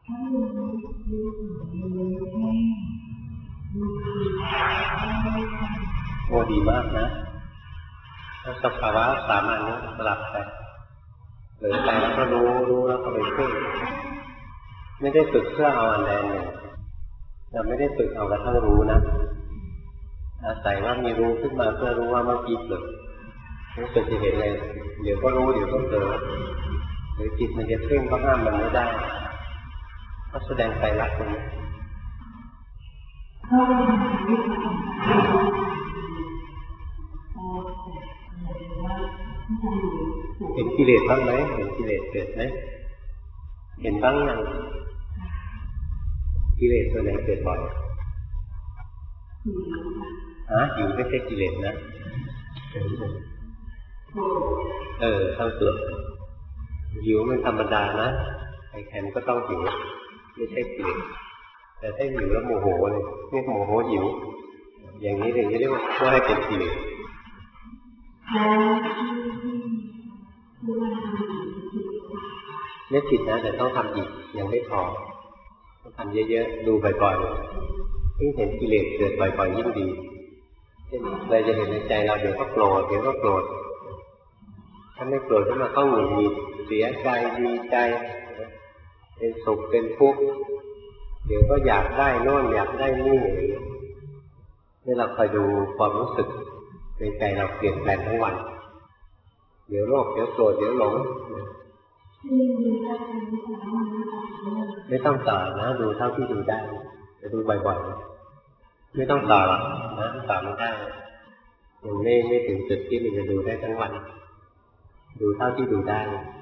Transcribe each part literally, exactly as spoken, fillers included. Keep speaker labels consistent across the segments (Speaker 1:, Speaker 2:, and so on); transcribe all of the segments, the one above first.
Speaker 1: โอ้ดีมากนะถ้าสภาวะสามัญนี้สลับไปหรือไปแล้วก็รู้รู้แล้วก็ไปพึ่งไม่ได้ฝึกเพื่อเอาอันใดหนึ่งเราไม่ได้ฝึกเอากระทั่งรู้นะอาศัยว่ามีรู้ขึ้นมาเพื่อรู้ว่าเมื่อกี้เผลอรู้สึกจะเห็นเลยเดี๋ยวก็รู้เดี๋ยวก็เผลอหรือจิตมันจะเพ่งก็ห้ามมันไม่ได้ก็แสดงไตรลักษณ์ตรงนี้เห็นกิเลสบ้างไหมเห็นกิเลสเกิดไหมเห็นบ้างยังกิเลสตัวไหนเกิดบ่อยฮะหิวไม่ใช่กิเลสนะเออเข้าตัวหิวมันธรรมดานะใครๆก็ต้องหิวไม่ใช่กิเลสแต่ถ้าหิวแล้วโมโหเลยเรียกโมโหหิวอย่างนี้ถึงจะเรียกว่าว่าให้เป็นกิเลสไม่ผิดนะแต่ต้องทำอีกยังไม่พอต้องทำเยอะๆดูบ่อยๆยิ่งเห็นกิเลสเกิดบ่อยๆยิ่งดีเช่นเราจะเห็นในใจเราเดี๋ยวก็โกรธเดี๋ยวก็โกรธถ้าไม่โกรธขึ้นมาก็หงุดหงิดเสียใจดีใจเป็นสุขเป็นทุกข์เดี๋ยวก็อยากได้โน่นอยากได้นี่นี่เราคอยดูความรู้สึกในใจเราเปลี่ยนแปลงทั้งวันเดี๋ยวโลภเดี๋ยวโกรธเดี๋ยวหลงไม่ต้องต่อนะดูเท่าที่ดูได้จะดูบ่อยๆไม่ต้องต่อหรอกนะต่อไม่ได้ยังไม่ไม่ถึงจุดที่มันจะดูได้ทั้งวันดูเท่าที่ดูได้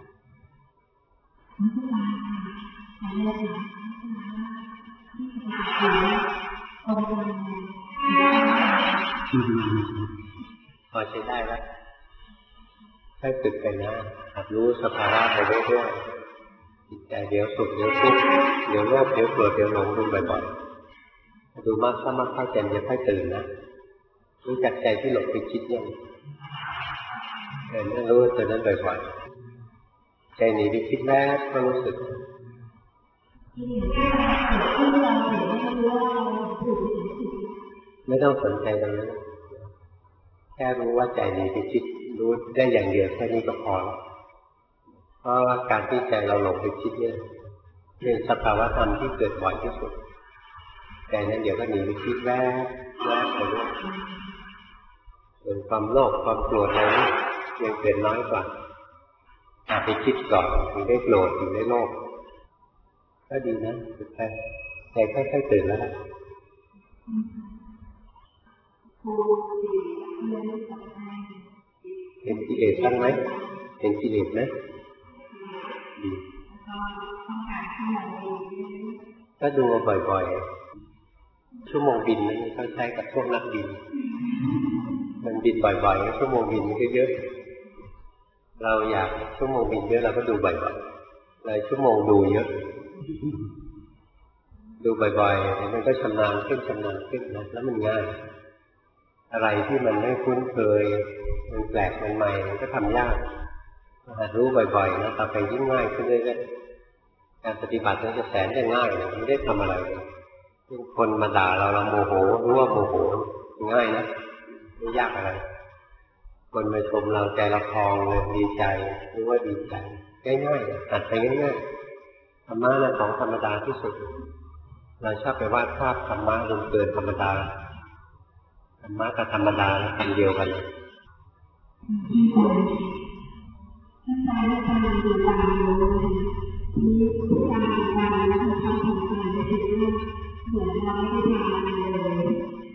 Speaker 1: พอใช้ได้แล้วให้ฝึกไปนะหัดรู้สภาวะไปเรื่อยๆจิตใจเดี๋ยวสุขเดี๋ยวทุกข์เดี๋ยวโลภเดี๋ยวโกรธเดี๋ยวหลงดูบ่อยๆดูมากถ้ามากเข้าใจจะค่อยตื่นนะรู้จักใจที่หลงไปคิดยังเห็นนั่นรู้ตัวนั้นบ่อยๆใจหนีไปคิดแรกก็รู้สึกไม่ต้องสนใจตรงนั้นแค่รู้ว่าใจหนีไปคิดรู้ได้อย่างเดียวแค่นี้ก็พอเพราะว่าการที่ใจเราหลงไปคิดเนี่ยเป็นสภาวะธรรมที่เกิดบ่อยที่สุดใจนั้นเดี๋ยวก็หนีไปคิดแวบแวบไปเรื่อยส่วนความโลภความโกรธอะไรนี่ยังเกิดน้อยกว่าอาจไปคิดก่อนถึงได้โกรธถึงได้โลภก็ดีนะสุดท้ายใจค่อยๆตื่นแล้วเห็นกิเลสบ้างไหมเห็นกิเลสไหมดีก็ดูบ่อยๆชั่วโมงบินนั้นเขาใช้กับพวกนักบินมันบินบ่อยๆชั่วโมงบินมันก็เยอะเราอยากชั่วโมงบินเยอะเราก็ดูบ่อยๆเลยชั่วโมงดูเยอะดูบ่อยๆมันก็ชำนาญขึ้นชำนาญขึ้นนะแล้วมันง่ายอะไรที่มันไม่คุ้นเคยมันแปลกมันใหม่มันก็ทำยากหัดรู้บ่อยๆนะต่อไปยิ่งง่ายขึ้นเรื่อยๆการปฏิบัติมันจะแสนจะง่ายนะไม่ได้ทำอะไรคนมาด่าเราเราโมโหรู้ว่าโมโหง่ายนะไม่ยากอะไรคนมาชมเราใจเราพองเลยดีใจรู้ว่าดีใจง่ายๆหัดไปง่ายๆธรรมะน่ะของธรรมดาที่สุดเราชอบไปวาดภาพธรรมะจนเกินธรรมดาธรรมะกับธรรมดาอันเดียวกันท่านใดได้ทำดูตามรู้ที่การทำงานและทำทำทำงานในชีวิตเหมือนเราไม่ได้ทำอะไรเลย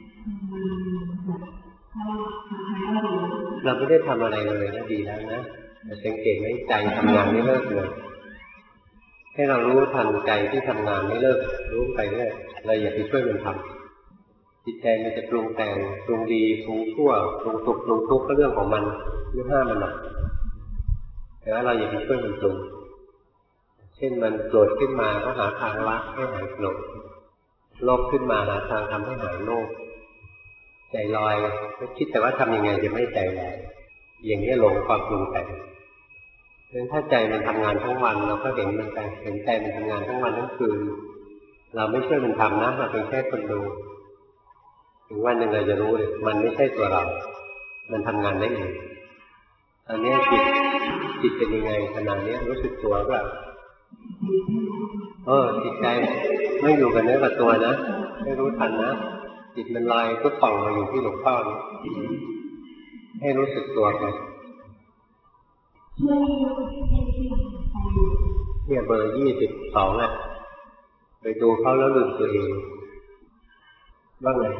Speaker 1: เราไม่ได้ทำอะไรเลยนะดีแล้วนะแต่สังเกตไหมใจทำงานไม่เลิกเลยให้เรารู้ทันใจที่ทำงานไม่เลิกรู้ไปเรื่อยเราอย่าไปช่วยมันทำจิตใจมันจะปรุงแต่งปรุงดีปรุงชั่วปรุงสุขปรุงทุกข์ก็เรื่องของมันไม่ห้ามมันหรอกแต่ว่าเราอย่าไปช่วยมันปรุงเช่นมันโกรธขึ้นมาก็หาทางละให้หายโกรธโลภขึ้นมาหาทางทำให้หายโลภใจลอยก็คิดแต่ว่าทำยังไงจะไม่ใจลอยอย่างนี้หลงความปรุงแต่งเพราะฉะนั้นถ้าใจมันทำงานทั้งวันเราก็เห็นมันไปเห็นใจมันทำงานทั้งวันทั้งคืนเราไม่ช่วยมันทำนะเราเป็นแค่คนดูถึงวันหนึ่งเราจะรู้เลยมันไม่ใช่ตัวเรามันทำงานได้เองตอนนี้จิตจิตเป็นยังไงขณะนี้รู้สึกตัวแบบเออจิตใจไม่อยู่กับเนื้อกับตัวนะไม่รู้ทันนะจิตมันลอยก็ป่องมาอยู่ที่หลวงพ่อให้รู้สึกตัวไปเนี่ยเบอร์ยี่สิบสองอ่ะไปดูเขาแล้วลืมตัวเองว่าไง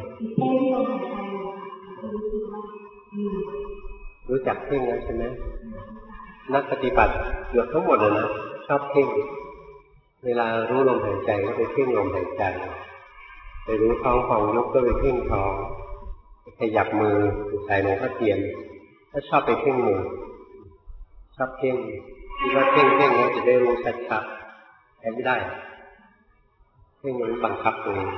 Speaker 1: รู้จักเพ่งแล้วใช่ไหมนักปฏิบัติเกือบทั้งหมดเลยนะชอบเพ่งเวลารู้ลมหายใจก็ไปเพ่งลมหายใจไปรู้ท้องของยกก็ไปเพ่งท้องขยับมือใส่ลงพ่อเทียนถ้าชอบไปเพ่งมือชอบเพ่งคิดว่าเพ่งเพ่งแล้วจะได้รู้ชัดๆแต่ไม่ได้เพ่งมันบังคับตัวเอง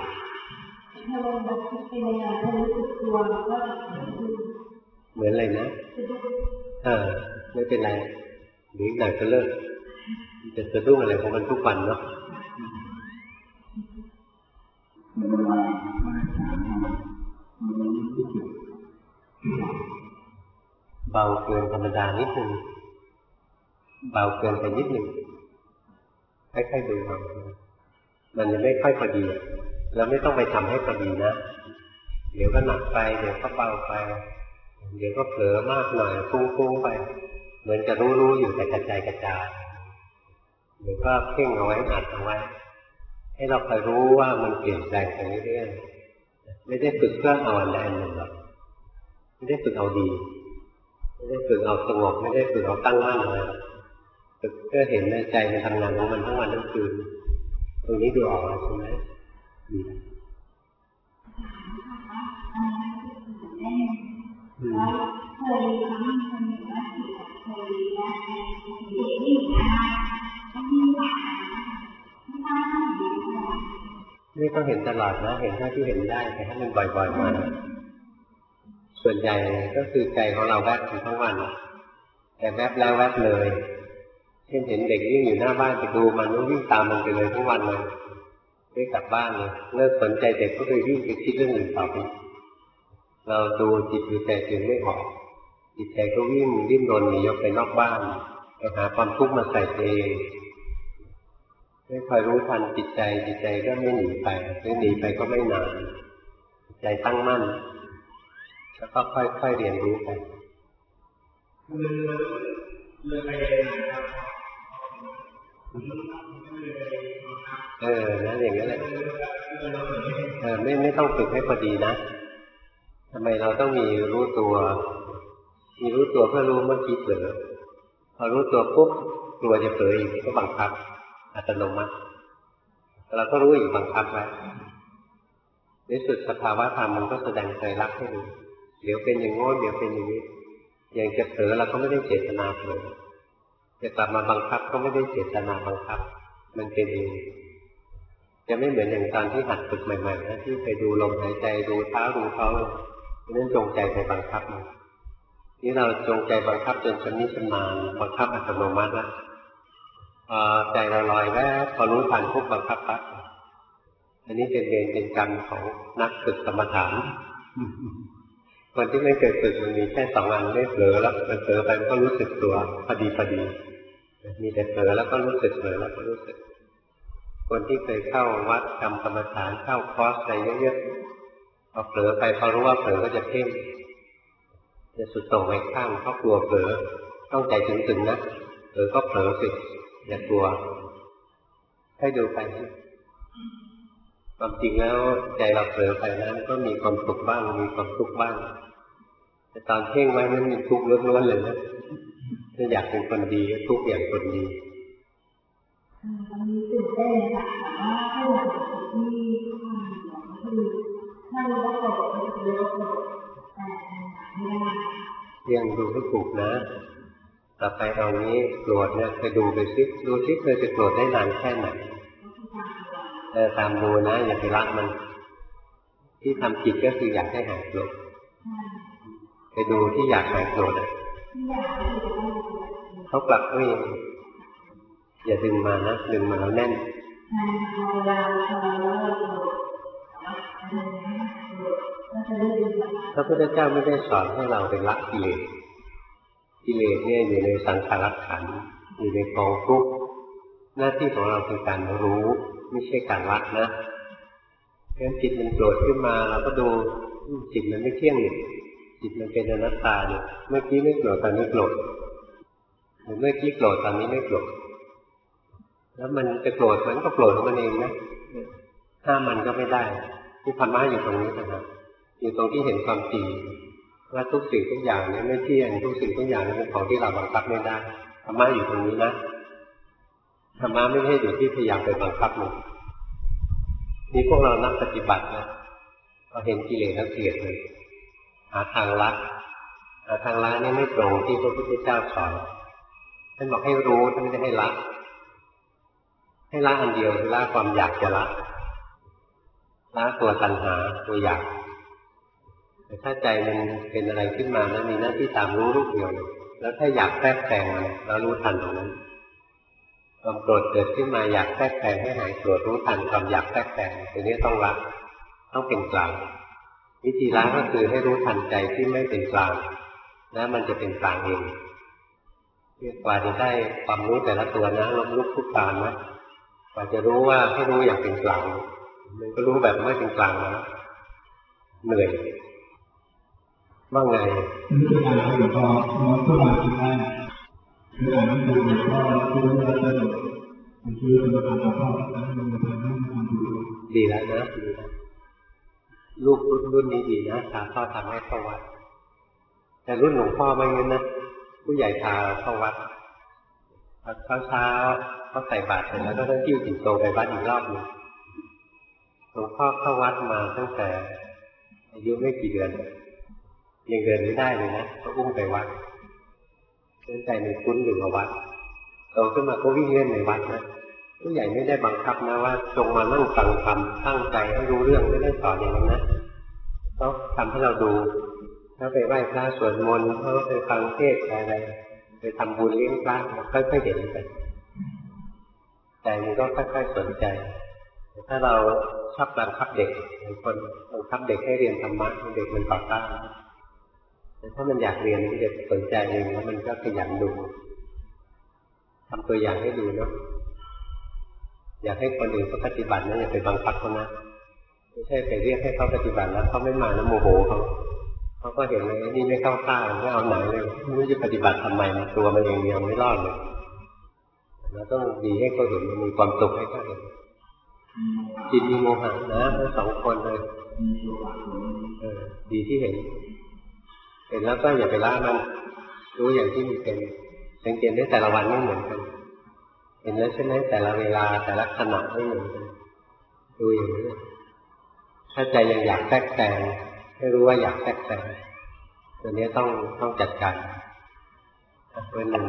Speaker 1: เหมือนอะไรนะเออไม่เป็นไรหรือหน่อยก็เลิกจะสะดุ้งอะไรของมันทุกวันเนาะเบาเกินธรรมดานิดนึงเบาเกินไปนิดนึงค่อยๆดูเอามันจะไม่ค่อยพอดีแล้วไม่ต้องไปทำให้พอดีนะเดี๋ยวก็หนักไปเดี๋ยวก็เบาไปเดี๋ยวก็เผลอมากหน่อยฟุ้งๆไปเหมือนจะรู้ๆอยู่แต่กระจายกระจายเดี๋ยวก็เพ่งเอาไว้อัดเอาไว้ให้เราคอยรู้ว่ามันเปลี่ยนแปลงไปเรื่อยๆไม่ได้ฝึกเพื่อเอาอันใดอันหนึ่งหรอกไม่ได้ฝึกเอาดีไม่ได้ฝึกเอาสงบไม่ได้ฝึกเอาตั้งมั่นอะไรฝึกเพื่อเห็นในใจมันทำงานของมันทั้งวันทั้งคืนตรงนี้ดูออกใช่ไหมดีนี่ก็เห็นตลอดนะเห็นเท่าที่เห็นได้แต่ให้มันบ่อยๆมาส่วนใหญ่ก็คือใจของเราแวบอยู่ทั้งวันแต่แวบแล้วแวบเลยเช่นเห็นเด็กวิ่งอยู่หน้าบ้านไปดูมันแล้ววิ่งตามมันไปเลยทั้งวันเลยไม่กลับบ้านเลยเลิกสนใจเด็กก็ไปวิ่งไปคิดเรื่องอื่นต่อไปเราดูจิตดูใจจึงไม่ออกจิตใจก็วิ่งดิ้นรนหนีออกไปนอกบ้านไปหาความทุกข์มาใส่ตัวเองไม่คอยรู้ทันจิตใจจิตใจก็ไม่หนีไปไม่หนีไปก็ไม่นานใจตั้งมั่นแล้วก็ค่อยๆเรียนรู้ไปเออนะอย่างนั้นแหละเออไม่ไม่ต้องฝึกให้พอดีนะทำไมเราต้องมีรู้ตัวมีรู้ตัวเพื่อรู้เมื่อกี้เผลอพอรู้ตัวปุ๊บกลัวจะเผลออีกก็บังคับอัตโนมัติเราก็รู้อีกบังคับไว้ในสุดสภาวะธรรมมันก็แสดงใจรักให้ดูเดี๋ยวเป็นอย่างโน้นเดี๋ยวเป็นอย่างนี้อย่างจะเผลอเราก็ไม่ได้เจตนาเผลอจะกลับมาบังคับก็ไม่ได้เจตนาบังคับมันเป็นเองจะไม่เหมือนอย่างตอนที่หัดฝึกใหม่ๆนะที่ไปดูลมหายใจดูเท้าดูท้องนั่นจงใจไปบังคับมันนี่เราจงใจบังคับจนชำนิชำนาญบังคับอัตโนมัติแล้วพอใจเราลอยแวบพอรู้ทันปุ๊บบังคับปั๊บอันนี้เป็นเวรเป็นกรรมของนักฝึกกรรมฐานคนที่ไม่เคยฝึกมันมีแค่สองอันไม่เผลอแล้วมันเผลอไปมันก็รู้สึกตัวพอดีพอดีมีแต่เผลอแล้วก็รู้สึกเผลอแล้วก็รู้สึกคนที่เคยเข้าวัดทำกรรมฐานเข้าคอร์สอะไรเยอะๆพอเผลอไปพอรู้ว่าเผลอก็จะเพ่งจะสุดโต่งไปข้างเพราะกลัวเผลอต้องใจถึงๆนะเผลอก็เผลอสิอย่ากลัวให้ดูไปความจริงแล้วใจเราเผลอไปนั้นก็มีความสุขบ้างมีความทุกข์บ้างแต่ตอนเพ่งไว้นั้นมีทุกข์ล้วนๆเลยนะถ้าอยากเป็นคนดีก็ทุกข์อย่างคนดี
Speaker 2: ตอนนี้ตื่นเต้นค่ะแต่ว่าถ้าอยากเป็นที่ทำอย่างคือถ้ารู้ว่าโกรธไม่รู้ว่าโกรธแต่ไม่ได้
Speaker 1: เรียนดูให้ถูกนะต่อไปเอานี้โกรธเนี่ยไปดูไปซิดูซิเคยจะโกรธได้นานแค่ไหนเออตามดูนะอย่าไปรักมันที่ทำผิดก็คืออยากให้หายโกรธไปดูที่อยากหายโกรธอ่ะทเขากลับก็ยังอย่าดึงมานะดึงมาแล้วแน่นพระพุทธเจ้าไม่ได้สอนให้เราเป็นละกิเลสกิเลสเนี่ยอยู่ในสังขารขันธ์อยู่ในกองทุกข์หน้าที่ของเราคือการรู้ไม่ใช่การละนะเพราะฉะนั้นจิตมันโกรธขึ้นมาเราก็ดูจิตมันไม่เที่ยงนี่จิตมันเป็นอนัตตาเนี่ยเมื่อกี้ไม่โกรธตอนนี้โกรธหรือเมื่อกี้โกรธตอนนี้ไม่โกรธแล้วมันจะโกรธมันก็โกรธของมันเองนะห้ามมันก็ไม่ได้ที่ธรรมะอยู่ตรงนี้นะครับอยู่ตรงที่เห็นความจริงว่าทุกสิ่งทุกอย่างเนี่ยไม่เที่ยงทุกสิ่งทุกอย่างเป็นของที่เราบังคับไม่ได้ธรรมะอยู่ตรงนี้นะธรรมะไม่ใช่อยู่ที่พยายามไปบังคับมันนี่พวกเรานักปฏิบัตินะเราเห็นกิเลสแล้วเกลียดเลยหาทางละหาทางละนี่ไม่ตรงที่พระพุทธเจ้าสอนท่านบอกให้รู้ท่านไม่ได้ให้ละให้ละอันเดียวคือละความอยากจะละละตัวตัณหาตัวอยากแต่ถ้าใจมันเป็นอะไรขึ้นมานะมีหน้าที่ตามรู้รูปเดียวแล้วถ้าอยากแทรกแซงมันเรารู้ทันตรงนั้นความโกรธเกิดขึ้นมาอยากแทรกแซงให้หายโกรธรู้ทันความอยากแทรกแซงตรงนี้ต้องละต้องเป็นกลางวิธีละก็คือให้รู้ทันใจที่ไม่เป็นกลางแล้วมันจะเป็นกลางเองกว่าจะได้ความรู้แต่ละตัวนะลบลุกทุกการนะกว่าจะรู้ว่าให้รู้อย่างเป็นกลางมันก็รู้แบบไม่เป็นกลางนะเหนื่อยว่าไง
Speaker 3: นี่เป็นการที่หลวงพ่อน้องเข้ามาที่บ้านคืออ่านหนังสือหลวงพ่อแล้วคือว่าจะมันคือเป็นการทำพ่อแล้วมันจะทำให้มันดู
Speaker 1: ดีแล้วนะดีแล้วลูกรุ่นรุ่นนี้ดีนะตาพ่อทำให้เข้าวัดแต่รุ่นหลวงพ่อไม่งั้นนะผู้ใหญ่พาเข้าวัดเช้าเช้าเขาใส่บาตรเสร็จแล้วก็ต้องยิ้วจิ๋วโตไปวัดอีกรอบนึงหลวงพ่อเข้าวัดมาตั้งแต่อายุไม่กี่เดือนยังเดินไม่ได้เลยนะก็อุ้มไปวัดเดินใจในคุ้นอยู่กับวัดโตขึ้นมาก็วิ่งเล่นในวัดนะผู้ใหญ่ไม่ได้บังคับนะว่าจงมานั่งฟังธรรมตั้งใจให้รู้เรื่องไม่ได้สอนอย่างนั้นนะต้องทำให้เราดูถ้าไปไหว้พระสวดมนต์ถ้าไปฟังเทศน์อะไรไปทำบุญเลี้ยงพระค่อยๆเห็นไปใจมันก็ค่อยๆสนใจถ้าเราชอบบังคับเด็กบางคนบังคับเด็กให้เรียนธรรมะเด็กมันต่อต้านแต่ถ้ามันอยากเรียนเด็กสนใจเองแล้วมันก็ขยันดูทำตัวอย่างให้ดูเนาะอยากให้คนอื่นเขาปฏิบัตินะอย่าไปบังคับเขานะไม่ใช่ไปเรียกให้เขาปฏิบัติแล้วเขาไม่มาแล้วโมโหเขาเขาก็เห็นเลยนี่ไม่เข้าท่าไม่เอาไหนเลยไม่รู้จะปฏิบัติทำไมมันตัวมันเองยังไม่รอดเลยเราต้องดีให้เขาเห็นมันมีความสุขให้เขาเห็นจิตมีโมหะนะทั้งสองคนเลยเออดีที่เห็นเห็นแล้วก็อย่าไปละมันรู้อย่างที่มีเป็นสังเกตได้แต่ละวันไม่เหมือนกันเห็นแล้วใช่ไหมแต่ละเวลาแต่ละขณะไม่เหมือนกันดูอย่างนี้ถ้าใจยังอยากแทรกแซงให้รู้ว่าอยากแทรกแซงตัวนี้ต้องต้องจัดการเป็นหนึ่ง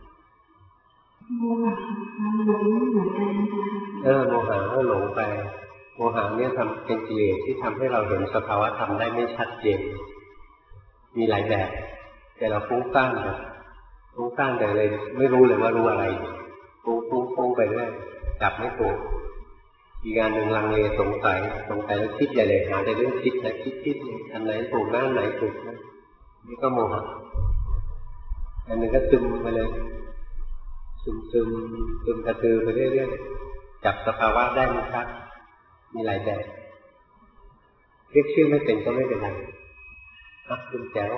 Speaker 1: เออโมหะก็หลงไปโมหะเนี่ยทำเป็นกิเลสที่ทำให้เราเห็นสภาวะธรรมได้ไม่ชัดเจนมีหลายแบบแต่เราฟุ้งซ่านนะฟุ้งซ่านแต่เลยไม่รู้เลยว่ารู้อะไรฟุ้งฟุ้งฟุ้งไปเรื่อยจับไม่ถูกอีกงานหนึ่งลังเลสงสัยสงสัยแล้วคิดใหญ่เลยหาแต่เรื่องคิดนะคิดคิดอันไหนถูกนะอันไหนถูกนะนี่ก็โมหะอันหนึ่งก็ซึมไปเลยซึมซึมซึมกระตือไปเรื่อยๆจับสภาวะได้ไม่ชัดมีหลายแบบเรียกชื่อไม่เป็นก็ไม่เป็นไรนะคุณแจ๋ว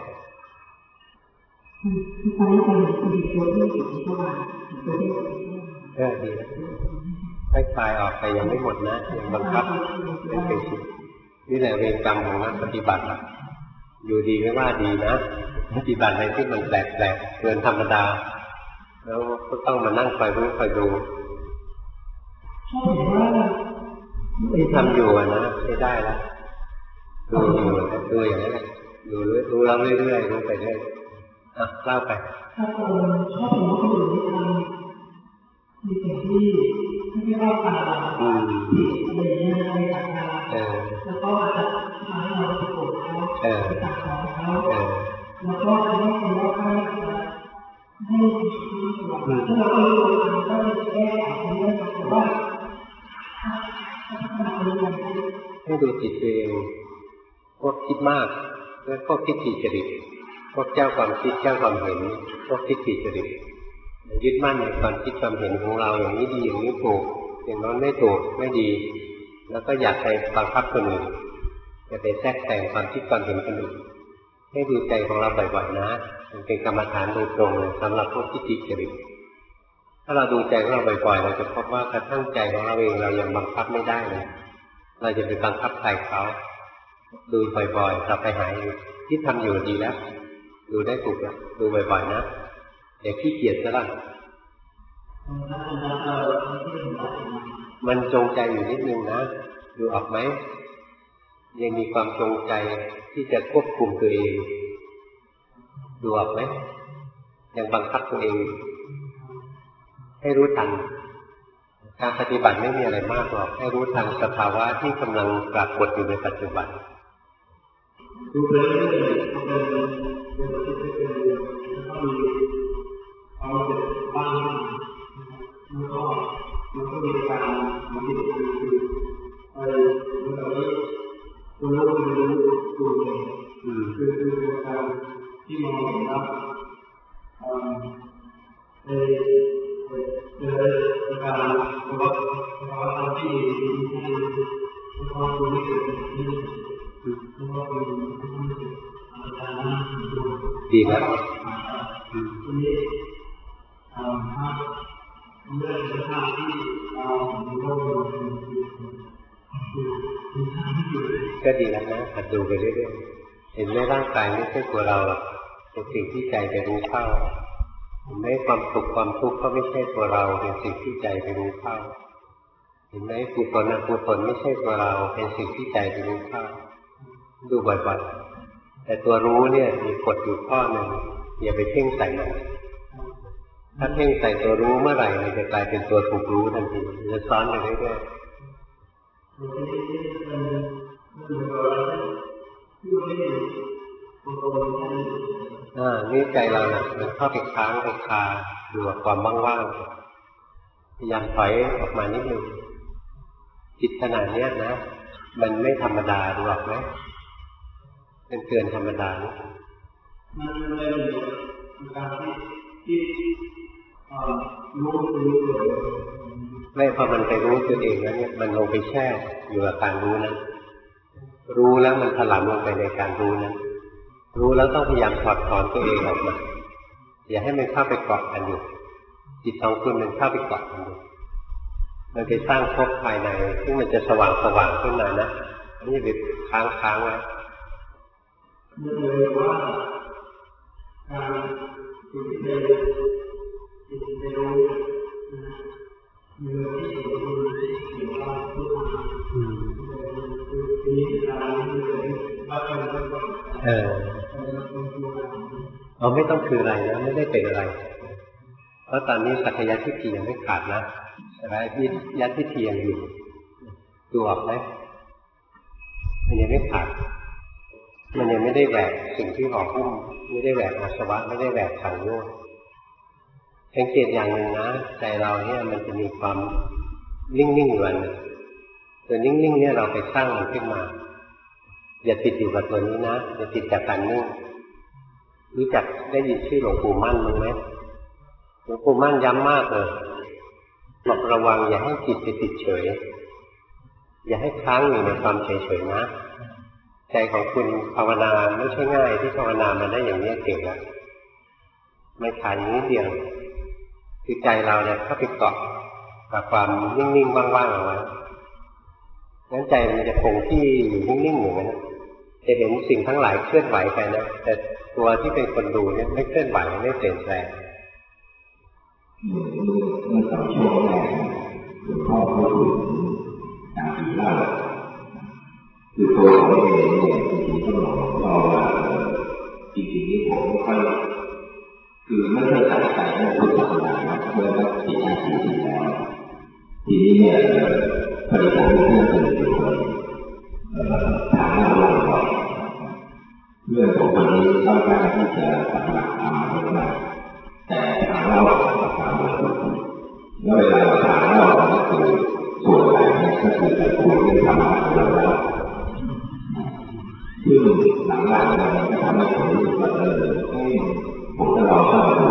Speaker 2: ตอนนี้ไปเห็นคุณตัวที่อยู่ที่ว่าตัวที่
Speaker 1: เออดีนะให้คลายออกไปยังไม่หมดนะยังบังคับเป็นเป็นสุดนี่แหละเวรกรรมของนักปฏิบัตินะอยู่ดีไม่ว่าดีนะปฏิบัติอะไรที่มันแปลกๆเกินธรรมดาแล้วก็ต้องมานั่งคอยรู้คอยดูที่ทำอยู่นะใช้ได้แล้วดูอยู่ดูอย่างนี้แหละดูรู้แล้วเรื่อยๆรู้ไปเรื่อยอ่ะเล่าไป
Speaker 2: ถ้าคนชอบรู้คนอื่นทำมีสิ่งที่ไม่ชอบทำอืมอะไรอย่างเงี้ยอะไรต่างๆแล้วก็อาจจะทำให้เราโกรธเขาไปตัดของเขาแล้วก็ทำให้คนรอบข้างให้ถ้าเราไม่รู้มันก็จะแก้ไขเรื่องแต่ว่า
Speaker 1: ให้ดูจิตตัวเองพวกคิดมากแล้วพวกทิฏฐิจริตพวกเจ้าความคิดเจ้าความเห็นพวกทิฏฐิจริตยึดมั่นในความคิดความเห็นของเราอย่างนี้ดีอย่างนี้ถูกอย่างนั้นไม่ถูกไม่ดีแล้วก็อยากไปบังคับคนอื่นจะไปแทรกแซงความคิดความเห็นคนอื่นให้ดูใจของเราบ่อยๆนะมันเป็นกรรมฐานโดยตรงเลยสำหรับพวกทิฏฐิจริตถ้าเราดูใจของเราบ่อยๆเราจะพบว่ากระทั่งใจของเราเองเรายังบังคับไม่ได้เลยเราจะไปบังคับใครเขาดูบ่อยๆเราไปหายที่ทำอยู่ดีแล้วดูได้ถูกแล้วดูบ่อยๆนะอย่าขี้เกียจซะละมันจงใจอยู่นิดนึงนะดูออกไหมยังมีความจงใจที่จะควบคุมตัวเองดูออกไหมยังบังคับตัวเองให้รู้ทันการปฏิบัติไม่มีอะไรมากหรอกให้รู้ทันสภาวะที่กำลังปรากฏอยู่ในปัจจุบัน
Speaker 3: ดูไปเรื่อยๆก็เป็นเป็นเป็นเป็นแล้วก็มีความเจ็บบ้างแล้วก็มันก็มีการมันติดคือไปมันก็เลยตัวรู้ตัวรู้ตัวเองคือคือเป็นการที่มองเห็นว่าในในการว่าว่าทำที่ดีที่ความรู้ที่เกิดขึ้น
Speaker 1: ดีครับ
Speaker 3: ทีนี้ถ้าเรื่องสภาพที่เราเรา
Speaker 1: ก็ดีแล้วนะหัดดูไปเรื่อยๆเห็นไหมร่างกายไม่ใช่ตัวเราหรอกเป็นสิ่งที่ใจไปรู้เข้าเห็นไหมความสุขความทุกข์ก็ไม่ใช่ตัวเราเป็นสิ่งที่ใจไปรู้เข้าเห็นไหมกุศลอกุศลไม่ใช่ตัวเราเป็นสิ่งที่ใจไปรู้เข้าดูบ่อยๆแต่ตัวรู้เนี่ยมีกฎอยู่ข้อหนึ่งอย่าไปเพ่งใส่มันถ้าเพ่งใส่ตัวรู้เมื่อไหร่มันจะกลายเป็นตัวถูกรู้ทันทีจะซ้อนไปเรื่อยๆอ่านี่ใจเราเนี่ยมันเข้าไปค้างไปคาอยู่กับความว่างๆพยายามถอยออกมานิดนึงจิตขนาดนี้นะมันไม่ธรรมดาดูออกไหมเป็นเกินธรรมดานี่
Speaker 3: มันเป็นการที่ที่รู้รู้ตัว
Speaker 1: ไม่พอมันไปรู้ตัวเองแล้วเนี่ยมันลงไปแช่อยู่กับการรู้นั้นรู้แล้วมันถลำลงไปในการรู้นั้นรู้แล้วต้องพยายามถอดถอนตัวเองออกมาอย่าให้มันเข้าไปเกาะกันอยู่จิตของคุณมันเข้าไปเกาะกันอยู่มันไปสร้างภพภายในซึ่งมันจะสว่างสว่างขึ้นมานะอันนี้เป็นค้างค้างไว้
Speaker 3: เลยว่าการอยู่ที่เดิมอยู่ที่เดิมมีที่อยู่ที่อยู่ว่าทุกข์คือที่การที่เดิมว่าเป็น
Speaker 1: เออเราไม่ต้องคืออะไรนะไม่ได้เป็นอะไรเพราะตอนนี้สักยะทิฏฐิยังไม่ขาดนะอะไรที่ยัตทิฏฐิยังอยู่ดูออกไหมมันยังไม่ขาดมันยังไม่ได้แหวกสิ่งที่ห่อหุ้มไม่ได้แหวกอาสวะไม่ได้แหวกสังโยชน์สังเกตอย่างหนึ่งนะใจเราเนี่ยมันจะมีความนิ่งๆอยู่อันหนึ่งตัวนิ่งๆเนี่ยเราไปสร้างมันขึ้นมาอย่าติดอยู่กับตัวนี้นะอย่าติดจากการนิ่งรู้จักได้ยินชื่อหลวงปู่มั่นมั้ยไหมหลวงปู่มั่นย้ำมากเลยบอกระวังอย่าให้จิตไปติดเฉยอย่าให้ค้างอยู่ในความเฉยๆนะใจของคุณภาวนาไม่ใช่ง่ายที่ภาวนามาได้อย่างนี้เก่งแล้วไม่ขาดอย่างนี้เดียวคือใจเราเนี่ยเข้าไปเกาะกับความนิ่งๆว่างๆเอาไว้งั้นใจมันจะคงที่อยู่นิ่งๆอย่างนั้นจะเห็นสิ่งทั้งหลายเคลื่อนไหวไปนะแต่ตัวที่เป็นคนดูเนี่ยไม่เคลื่อนไหวไม่เปลี่ยนแปลง
Speaker 3: เมื่อสองชั่วโมงแรกหลวงพ่อพูดถึงการกินเหล้าคือตัวผมเองเนี่ยจริงๆต้องบอกว่าจริงๆนี่ผมไม่ค่อยคือไม่ค่อยใส่ใจในพุทธศาสนาเมื่อสักสี่ห้าปีที่แล้วทีนี้เนี่ยพอดีผมมีเพื่อนคนหนึ่งคนถามว่าเราบ่อยเพื่อนผมคนนี้ต้องการที่จะปฏิบัติธรรมมากแต่ทางเล่าของทางบริสุทธิ์แล้วเวลาเราทางเล่าก็คือส่วนใหญ่เนี่ยก็คือจะคุยเรื่องธรรมะของเราแล้วซึ่งหลังๆเนี่ยมันก็ทำให้ผมรู้สึกว่าเออผมจะลองเข้ามาดู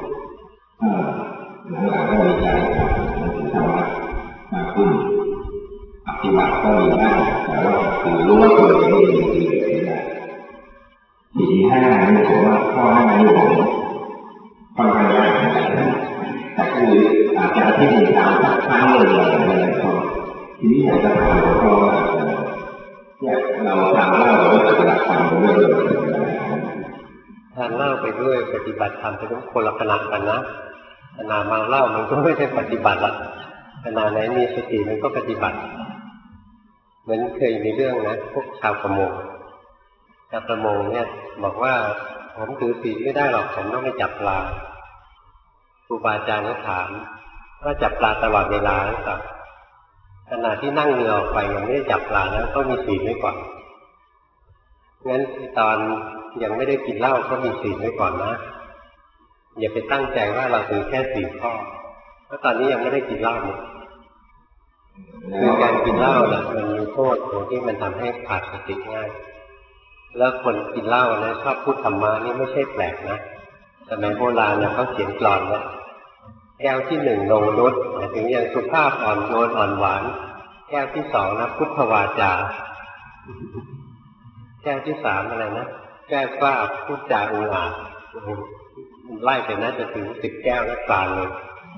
Speaker 3: หลังๆก็มีการหนังสือธรรมะมากขึ้นปฏิบัติก็มีบ้างแต่ว่าคือรู้ว่าตัวเองไม่ดีจริงๆไม่ได้สี่ห้านี่ผมว่าข้อห้านี่ผมค่อนข้างยากนะแต่คืออาจจะที่มีตามสักครั้งเลยอะไรก็ทีนี้อยากจะถามหลวงพ่อว่าเนี่ยเราทำเล่าเราปฏิบัติธรรมไปด้วย
Speaker 1: ทานเหล้าไปด้วยปฏิบัติธรรมไปด้วยคนละขณะกันนะขณะเมาเหล้ามันก็ไม่ได้ปฏิบัติละขณะไหนมีสติมันก็ปฏิบัติเหมือนเคยมีเรื่องนะพวกชาวประมงชาวประมงเนี่ยบอกว่าผมถือศีลไม่ได้หรอกผมต้องไปจับปลาครูบาอาจารย์ก็ถามว่าจับปลาตลอดเวลาหรือเปล่าขณะที่นั่งเรือออกไปยังไม่ได้จับปลาแล้วก็มีศีลไว้ก่อนงั้นตอนยังไม่ได้กินเหล้าก็มีศีลไว้ก่อนนะอย่าไปตั้งใจว่าเราถือแค่ศีลข้อเพราะตอนนี้ยังไม่ได้กินเหล้าเนี่ยคือการกินเหล้าเนี่ยมันมีโทษตรงที่มันทำให้ขาดสติง่ายแล้วคนกินเหล้านะชอบพูดธรรมะนี่ไม่ใช่แปลกนะสมัยโบราณเนี่ยเขาเขียนกลอนว่าแก้วที่หนึ่งนงนุชหมายถึงยังสุภาพอ่อนโยนอ่อนหวานแก้วที่สองนะพุทธวาจาแก้วที่สามอะไรนะแก้วกล้าพูดจาอุอาจไล่ไปน่าจะถึงสิบแก้วแล้วกลางเลย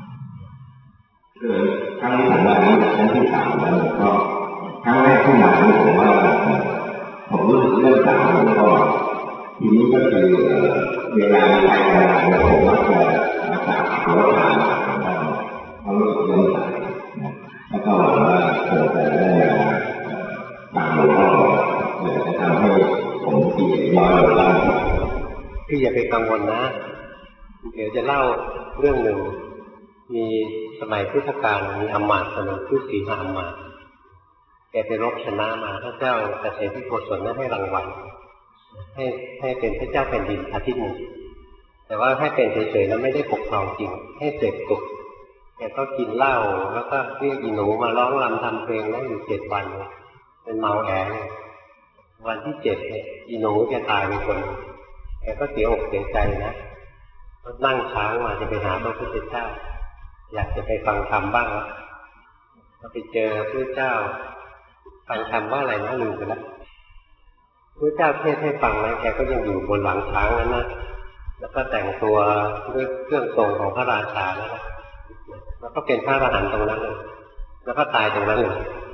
Speaker 3: คือครั้งที่ผมมานี่ครั้งที่สามแล้วก็ครั้งแรกที่มานี่ผมว่าผมรู้สึกเรื่องสามแล้วก็ทีนี้ก็คือเวลาใครมาเนี่ยผมมักจะรักษาขอทานเขาเรื่องเรื่องสายแล้วก็หวังว่าคงจะได้ตามหลวงพ่อเดี๋ยวจะทำให้ผมตีน้อยลงได้
Speaker 1: พี่อย่าไปกังวลนะเดี๋ยวจะเล่าเรื่องหนึ่งมีสมัยพุทธกาลมีอมาตย์คนหนึ่งชื่อสีหาอมาตย์แกไปรบชนะมาพระเจ้าเกษตรที่โกศลนั้นให้รางวัลให้ให้เป็นพระเจ้าแผ่นดินอาทิตย์หนึ่งแต่ว่าให้เป็นเฉยๆแล้วไม่ได้ปกครองจริงให้เสพสุขแกก็กินเหล้าแล้วก็เรียกอีหนูมาร้องรำทำเพลงได้อยู่เจ็ดวันเป็นเมาแอวันที่เจ็ดเนี่ยอีหนูแกตายไปคนแกก็เสียอกเสียใจนะก็นั่งช้างมาจะไปหาพระพุทธเจ้าอยากจะไปฟังธรรมบ้างแล้วก็ไปเจอพระเจ้าฟังธรรมว่าอะไรนะลืมไปแล้วพระเจ้าเทศให้ฟังนะแกก็ยังอยู่บนหลังช้างนั้นนะแล้วก็แต่งตัวด้วยเครื่องทรงของพระราชาแล้วนะแล้วก็เป็นพระอรหันต์ตรงนั้นเลยแล้วก็ตายตรงนั้นเลย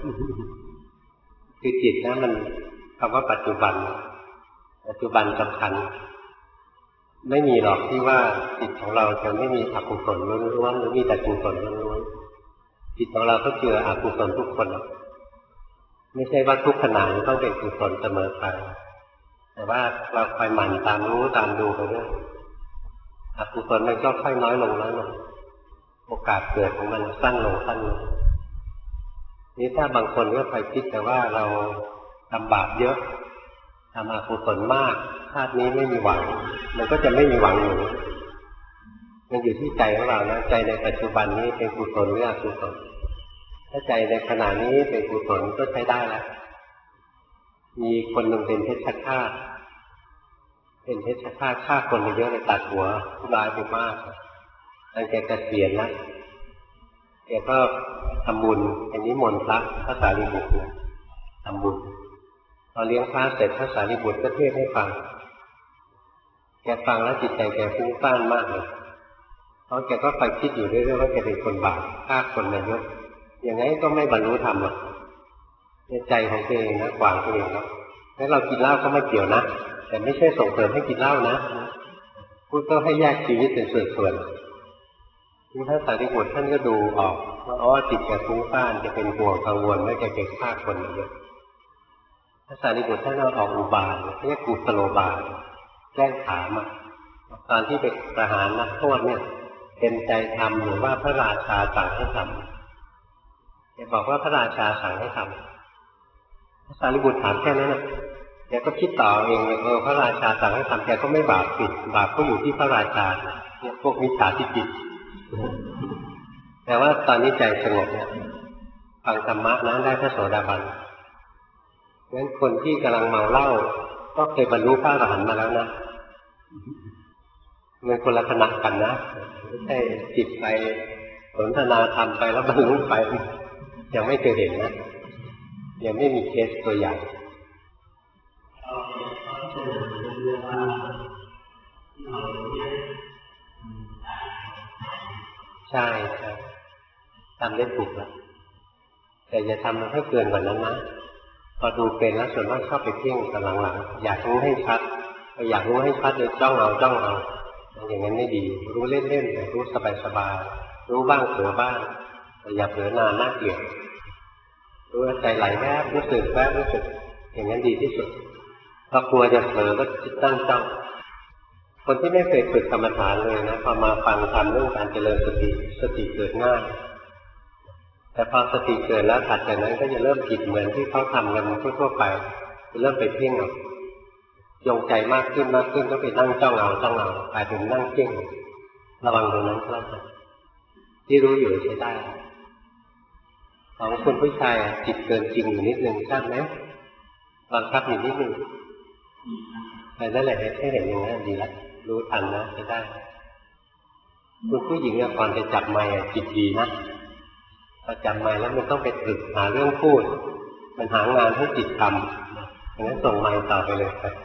Speaker 1: คือจิตนะมันคำว่าปัจจุบันปัจจุบันสำคัญไม่มีหรอกที่ว่าจิตของเราจะไม่มีอกุศลล้วนๆหรือมีแต่กุศลล้วนๆจิตของเราก็เจืออกุศลทุกคนไม่ใช่ว่าทุกขณะต้องเป็นกุศลเสมอไปแต่ว่าเราคอยหมั่นตามรู้ตามดูไปเรื่อยอกุศลมันก็ค่อยน้อยลงน้อยลงโอกาสเกิดของมันสั้นลงสั้นลงนี่ถ้าบางคนก็ไปคิดแต่ว่าเราทำบาปเยอะทำอกุศลมากชาตินี้ไม่มีหวังมันก็จะไม่มีหวังอยู่มันอยู่ที่ใจของเรานะใจในปัจจุบันนี้เป็นกุศลหรืออกุศลถ้าใจในขณะนี้เป็นกุศลก็ใช้ได้แล้วมีคนหนึ่งเป็นเพชฌฆาตเป็นเพชฌฆาตฆ่าคนไปเยอะเลยตัดหัวผู้ร้ายไปมากตั้งแต่เกษียณนะแกก็ทำบุญอันนี้มนต์พระพระสารีบุตรนะทำบุญพอเลี้ยงพระเสร็จพระสารีบุตรก็เทศให้ฟังแกฟังแล้วจิตใจแกฟุ้งซ่านมากเลยเพราะแกก็ไปคิดอยู่เรื่อยๆว่าแกเป็นคนบาปฆ่าคนมาเยอะยังไงก็ไม่บรรลุธรรมหรอกในใจของตัวเองนะขวางตัวเองนะแล้วเรากินเหล้าก็ไม่เกี่ยวนะแต่ไม่ใช่ส่งเสริมให้กินเหล้านะพูดต้องให้แยกชีวิตเป็นส่วนๆที่พระสารีบุตรท่านก็ดูออกว่าอ๋อจิตแกฟุ้งซ่านจะเป็นห่วงกังวลว่าแกจะฆ่าคนมาเยอะพระสารีบุตรท่านเอาออกอุบายเรียกกุศโลบายแกล้งถามตอนที่ไปประหารนักโทษเนี่ยเต็มใจทำหรือว่าพระราชาสั่งให้ทำแกบอกว่าพระราชาสั่งให้ทำพระสารีบุตรถามแค่นั้นนะแกก็คิดต่อเองเออพระราชาสั่งให้ทำแกก็ไม่บาปผิดบาปก็อยู่ที่พระราชาเนี่ยพวกมิจฉาทิฏฐิแต่ว่าตอนนี้ใจสงบเนี่ยฟังธรรมะนั้นได้พระโสดาบันงั้นคนที่กำลังเมาเหล้าก็เคยบรรลุพระอรหันต์มาแล้วนะมันคนละขณะกันนะไม่ใช่จิตไปสนทนาธรรมไปแล้วบรรลุไปยังไม่เคยเห็นนะยังไม่มีเคสตัวอย่างใช่ใช่ทำได้ถูกแล้วแต่อย่าทำมันให้เกินกว่านั้นนะพอดูเป็นแล้วส่วนมากชอบไปเพ่งแต่หลังๆอยากรู้ให้ชัดอยากรู้ให้ชัดเลยจ้องเอาจ้องเอาอย่างนั้นไม่ดีรู้เล่นๆรู้สบายๆรู้บ้างเผลอบ้างแต่อย่าเผลอนานน่าเกลียดรู้ใจไหลแวบรู้สึกแวบรู้สึกอย่างนั้นดีที่สุดพอกลัวจะเผลอก็จิตตั้งจ้องคนที่ไม่เคยฝึกกรรมฐานเลยนะพอมาฟังธรรมเรื่องการเจริญสติสติเกิดง่ายแต่พอสติเกิดแล้วถัดจากนั้นก็จะเริ่มผิดเหมือนที่เขาทำกันทั่วๆไปจะเริ่มไปเพ่งเอาจงใจมากขึ้นมากขึ้นก็ไปนั่งจ้องเอาจ้องเอากลายเป็นนั่งเพ่งระวังตรงนั้นครับที่รู้อยู่ใช้ได้ของคุณผู้ชายจิตเกินจริงอยู่นิดนึงทราบไหมบังคับอยู่นิดนึงแต่นั่นแหละให้เห็นอย่างนั้นดีแล้วรู้ทันนะใช้ได้คุณผู้หญิงก่อนจะจับไมค์จิตดีนะพอจับไมค์แล้วมันต้องไปฝึกหาเรื่องพูดมันหางานให้จิตทำงั้นส่งไมค์ต่อไปเลยครับ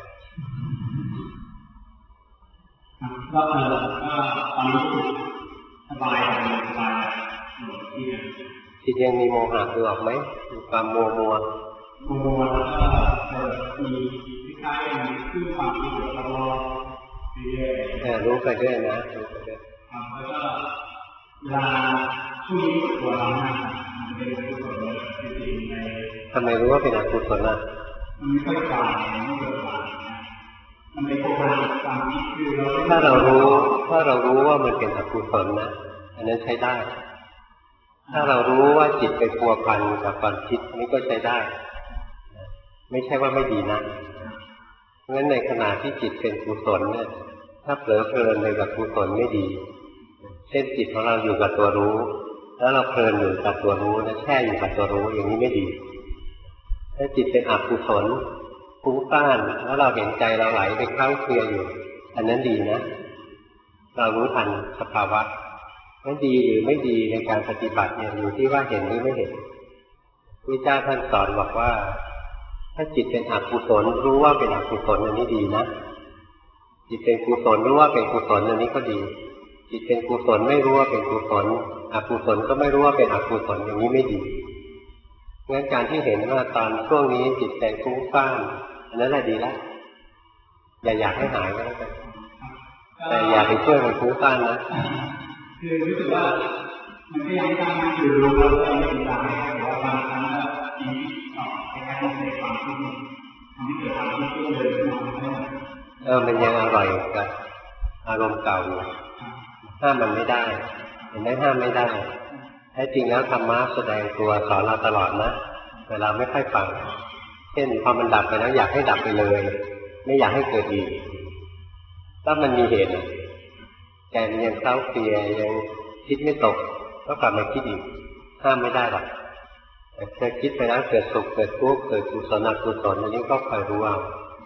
Speaker 4: ก็เออก็ตอนนี้สบายสบายที่
Speaker 1: จิตยังมีโมหะดูออกไหมมีความมัวมัว
Speaker 4: มัวแล้วก็มีคล้ายๆมีขึ้นความคิดแบบเราไปเรื่อย
Speaker 1: รู้ไปเรื่อยนะรู้ไปเรื่อย
Speaker 4: แล้วก็เวลาช่วงนี้ตัวเราเนี่ยมันเป็นกุศลจริงๆใน
Speaker 1: ทำไมรู้ว่าเป็นอกุศลล่ะ
Speaker 4: มันไม่ค่อยกลายไม่เกิดกลายมันเป็นโครงการความคิดคือเรา
Speaker 1: ถ้าเรารู้ถ้าเรารู้ว่ามันเป็นอกุศลนะอันนั้นใช้ได้ถ้าเรารู้ว่าจิตไปพัวพันกับความคิดนี่ก็ใช้ได้ไม่ใช่ว่าไม่ดีนะเพราะฉะนั้นในขณะที่จิตเป็นกุศลเนี่ยถ้าเผลอเพลินไปกับกุศลไม่ดีเช่นจิตของเราอยู่กับตัวรู้แล้วเราเพลินอยู่กับตัวรู้นะแช่อยู่กับตัวรู้อย่างนี้ไม่ดีถ้าจิตเป็นอกุศลฟุ้งซ่านแล้วเราเห็นใจเราไหลไปเข้าเคลียอยู่อันนั้นดีนะเรารู้ทันสภาวะนั้นดีหรือไม่ดีในการปฏิบัติเนี่ยอยู่ที่ว่าเห็นหรือไม่เห็นพระเจ้าท่านสอนบอกว่าถ้าจิตเป็นอกุศลรู้ว่าเป็นอกุศลอันนี้ดีนะจิตเป็นกุศลรู้ว่าเป็นกุศลอันนี้ก็ดีจิตเป็นกุศลไม่รู้ว่าเป็นกุศลอกุศลก็ไม่รู้ว่าเป็นอกุศลอย่างนี้ไม่ดีงั้นการที่เห็นว่าตอนช่วงนี้จิตใจฟุ้งซ่านอันนั้นแหละดีแล้วอย่าอยากให้หายก็แล้วกันแต่อย่าไปช่วยมันฟุ้งซ่านนะ
Speaker 4: คือรู้สึกว่ามันก็ยังตั้งมั่นอยู่รู้แล้วก็ยังตามแต่ว่าบางครั้งก็จิตต่อคล้ายๆในความคิดทำให้เกิดความคิดที่เดินขึ้นมา
Speaker 1: เออมันยังอร่อยกับอารมณ์เก่าอยู่ห้ามมันไม่ได้เห็นไหมห้ามไม่ได้แท้จริงแล้วธรรมะแสดงตัวสอนเราตลอดนะแต่เราไม่ค่อยฟังเช่นพอมันดับไปแล้วอยากให้ดับไปเลยไม่อยากให้เกิดอีกถ้ามันมีเหตุใจมันยังเศร้าเสียยังคิดไม่ตกก็กลับมาคิดอีกห้ามไม่ได้หรอกแต่เคยคิดไปแล้วเกิดสุขเกิดทุกข์เกิดกุศลอกุศลอันนี้ก็คอยรู้เอา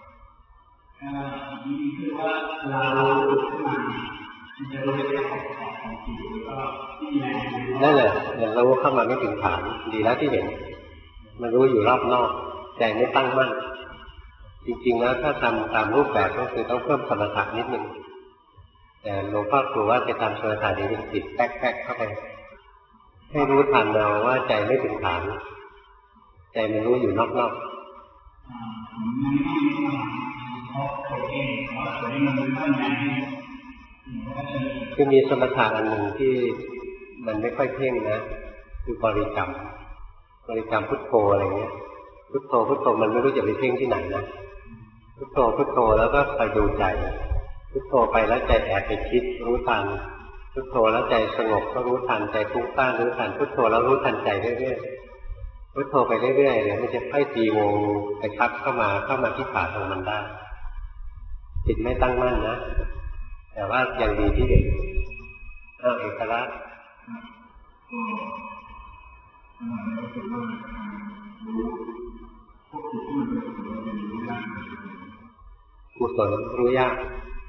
Speaker 4: คือว่าเราขึ้นมาจะรู้ได้ของของจิตแล้วก็ที่แรง
Speaker 1: นั่นแหละอย่างรู้เข้ามาไม่ถึงฐานดีแล้วที่เห็นมันรู้อยู่รอบนอกใจไม่ตั้งมั่นจริงๆแล้วถ้าทำตามรูปแบบก็คือต้องเพิ่มสมถะนิดนึงแต่หลวงพ่อครูว่าจะทำสมถะนี้เป็นจิตแป๊กๆเข้าไปให้รู้ทันเราว่าใจไม่ถึงฐานใจมันรู้อยู่นอกๆคือมีสมถะอันหนึ่งที่มันไม่ค่อยเพ่งนะคือบริกรรมบริกรรมพุทโธอะไรเงี้ยพุทโธพุทโธมันไม่รู้จะไปเพ่งที่ไหนนะพุทโธพุทโธแล้วก็ไปดูใจพุทโธไปแล้วใจแอบไปคิดรู้ทันพุทโธแล้วใจสงบก็รู้ทันใจฟุ้งซ่านรู้ทันพุทโธแล้วรู้ทันใจเรื่อยๆพุทโธไปเรื่อยๆเดี๋ยวมันจะค่อยตีวงไปคับเข้ามาเข้ามาที่ฐานของมันได้จิตไม่ตั้งมั่นนะแต่ว่ายังดีที่เด็กอ้าวเอกลักษณ์กุศลรู้ยาก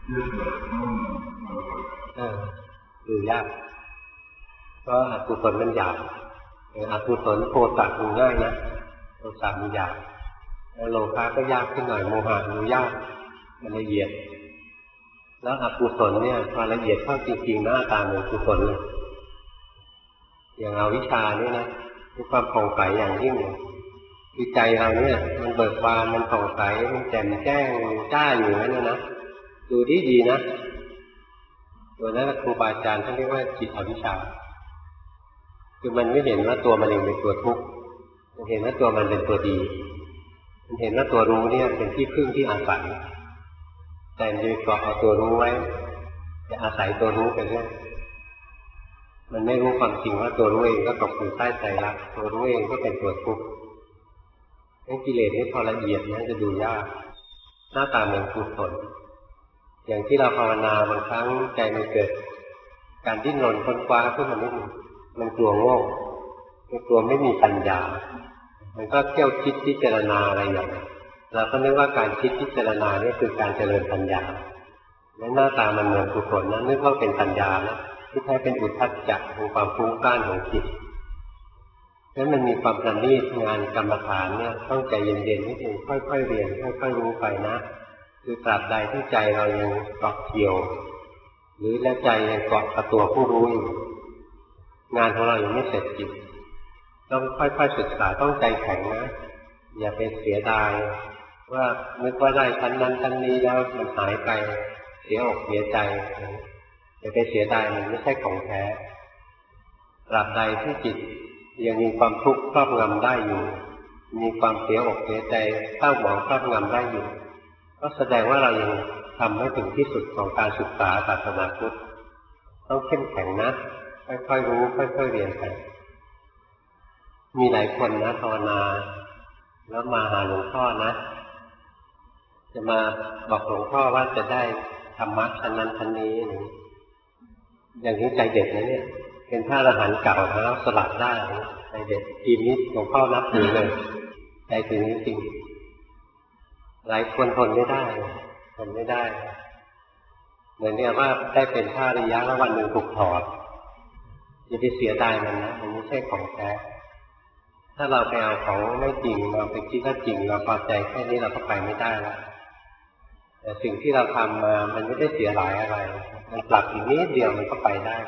Speaker 1: เออรู้ยากเพราะอกุศลมันหยาบอกุศลโทสะมันง่ายนะโทสะมันหยาบแล้วโลภะก็ยากขึ้นหน่อยโมหะมันยากมันละเอียดแล้วอกุศลเนี่ยพอละเอียดเข้าจริงๆหน้าตาเหมือนกุศลเลยอย่างอวิชชาเนี่ยนะมีความผ่องใสอย่างยิ่งเลยคือใจเราเนี่ยมันเบิกบานมันผ่องใสมันแจ่มแจ้งจ้าอยู่นั่นนะนะดูดีดีนะตัวนั้นครูบาอาจารย์ท่านเรียกว่าจิตอวิชชาคือมันไม่เห็นว่าตัวมันเองเป็นตัวทุกข์มันเห็นว่าตัวมันเป็นตัวดีมันเห็นว่าตัวรู้เนี่ยเป็นที่พึ่งที่อาศัยแต่จะเกาะเอาตัวรู้ไว้จะอาศัยตัวรู้ไปเรื่อยมันไม่รู้ความจริงว่าตัวรู้เองก็ตกอยู่ใต้ใจรักตัวรู้เองก็เป็นตัวทุกข์งั้นกิเลสนี่พอละเอียดนะจะดูยากหน้าตาเหมือนกุศลอย่างที่เราภาวนาบางครั้งใจมันเกิดการดิ้นรนค้นคว้าขึ้นมานิดนึงมันกลัวโง่มันกลัวไม่มีปัญญามันก็เที่ยวคิดพิจารณาอะไรอย่างนี้เราก็นึกว่าการคิดพิจารณานี่คือการเจริญปัญญาและหน้าตามันเหมือนกุศลนั้นนึกว่าเป็นปัญญานะที่แท้เป็นอุทธัจจะของความฟุ้งซ่านของจิตแล้วมันมีความประณีตงานกรรมฐานเนี่ยต้องใจเย็นๆนิดนึงค่อยๆเรียนค่อยๆรู้ไปนะคือตราบใดที่ใจเรายังเกาะเกี่ยวหรือและใจยังเกาะกับตัวผู้รู้อยู่งานของเรายังไม่เสร็จจริงต้องค่อยๆศึกษาต้องใจแข็งนะอย่าไปเสียดายว่านึกว่าได้ชั้นนั้นชั้นนี้แล้วมันหายไปเสียอกเสียใจอย่าไปเสียดายมันไม่ใช่ของแท้ตราบใดที่จิตยังมีความทุกข์ครอบงำได้อยู่มีความเสียอกเสียใจเศร้าหมองครอบงำได้อยู่ก็แสดงว่าเรายังทำไม่ถึงที่สุดของการศึกษาศาสนาพุทธต้องเข้มแข็งนะค่อยๆรู้ค่อยๆเรียนไปมีหลายคนนะภาวนาแล้วมาหาหลวงพ่อนะจะมาบอกหลวงพ่อว่าจะได้ธรรมะชั้นนั้นชั้นนี้อย่างนี้ใจเด็ดนะเนี่ยเป็นพระอรหันต์เก่าแล้วสลัดได้ใจเด็ดทีมนี้หลวงพ่อนับถือเลยใจถึงนี้จริงหลายคนทนไม่ได้ทนไม่ได้เหมือนเนี่ยว่าได้เป็นพระอริยะแล้ววันหนึ่งถูกถอดอย่าไปเสียดายมันนะมันไม่ใช่ของแท้ถ้าเราไปเอาของไม่จริงเราไปคิดว่าจริงเราพอใจแค่นี้เราก็ไปไม่ได้แล้วแต่สิ่งที่เราทำมามันไม่ได้เสียหายอะไรมันปรับอีกนิดเดียวมันก็ไปได้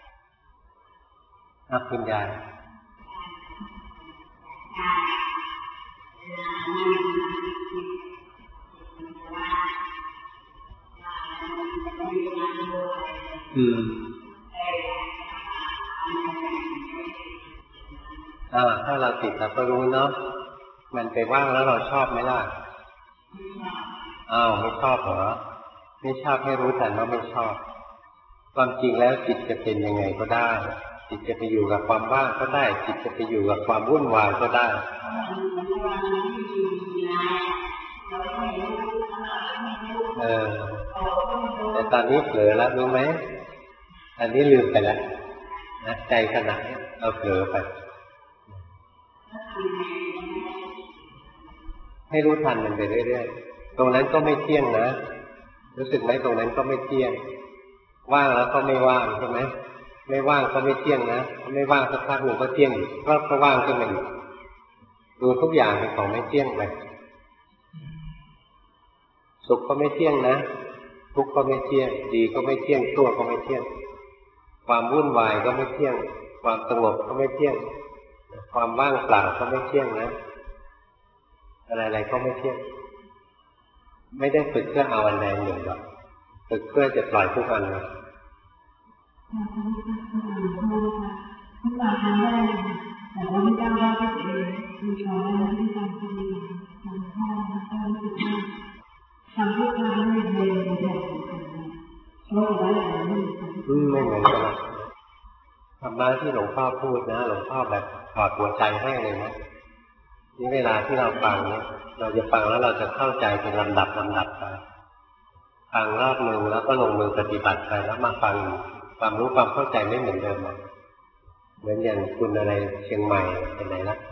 Speaker 1: นะคุณยายอืมอ่าถ้าเราติดเราก็รู้เนาะมันไปว่างแล้วเราชอบไหมล่ะอ้าวไม่ชอบเหรอไม่ชอบให้รู้ทันว่าไม่ชอบความจริงแล้วจิตจะเป็นยังไงก็ได้จิตจะไปอยู่กับความว่างก็ได้จิตจะไปอยู่กับความวุ่นวายก็ได้เออแต่ตอนนี้เผลอแล้วรู้ไหมอันนี้ลืมไปแล้วนะใจขณะนี้เราเผลอไปให้รู้ทันมันไปเรื่อยๆตรงนั้นก็ไม่เที่ยงนะรู้สึกไหมตรงนั้นก็ไม่เที่ยงว่างแล้วก็ไม่ว่างใช่ไหมไม่ว่างก็ไม่เที่ยงนะไม่ว่างสักพักหนึ่งก็เที่ยงอีกก็ก็ว่างขึ้นมาอีกดูทุกอย่างเป็นของไม่เที่ยงไปสุขก็ไม่เที่ยงนะทุกข์ก็ไม่เที่ยงดีก็ไม่เที่ยงชั่วก็ไม่เที่ยงความวุ่นวายก็ไม่เที่ยงความสงบก็ไม่เที่ยงความว่างเปล่าก็ไม่เที่ยงนะอะไรๆก็ไม่เที่ยงไม่ได้ฝึกเพื่อเอาอันใดหนึ่งหรอกฝึกเพื่อจะปล่อยทุกอันเลย
Speaker 2: ทุกอย่างทำได้แต่ว่าไม่ได้ว่าที่ตัวเองมีช้อยและที่ทำที่ดีทำข้าวทำรู้สึกว่าทำทุกครั้งไม่เลยไม่ได้เพราะว่าอะไรไม่
Speaker 1: ไม่เหมือนกันธรรมะที่หลวงพ่อพูดนะหลวงพ่อแบบถอดหัวใจให้เลยนะนี่เวลาที่เราฟังเนี่ยเราจะฟังแล้วเราจะเข้าใจเป็นลำดับลำดับไปฟังรอบหนึ่งแล้วก็ลงมือปฏิบัติไปแล้วมาฟังความรู้ความเข้าใจไม่เหมือนเดิมเหมือนอย่างคุณอะไรเชียงใหม่เป็นไหนนะ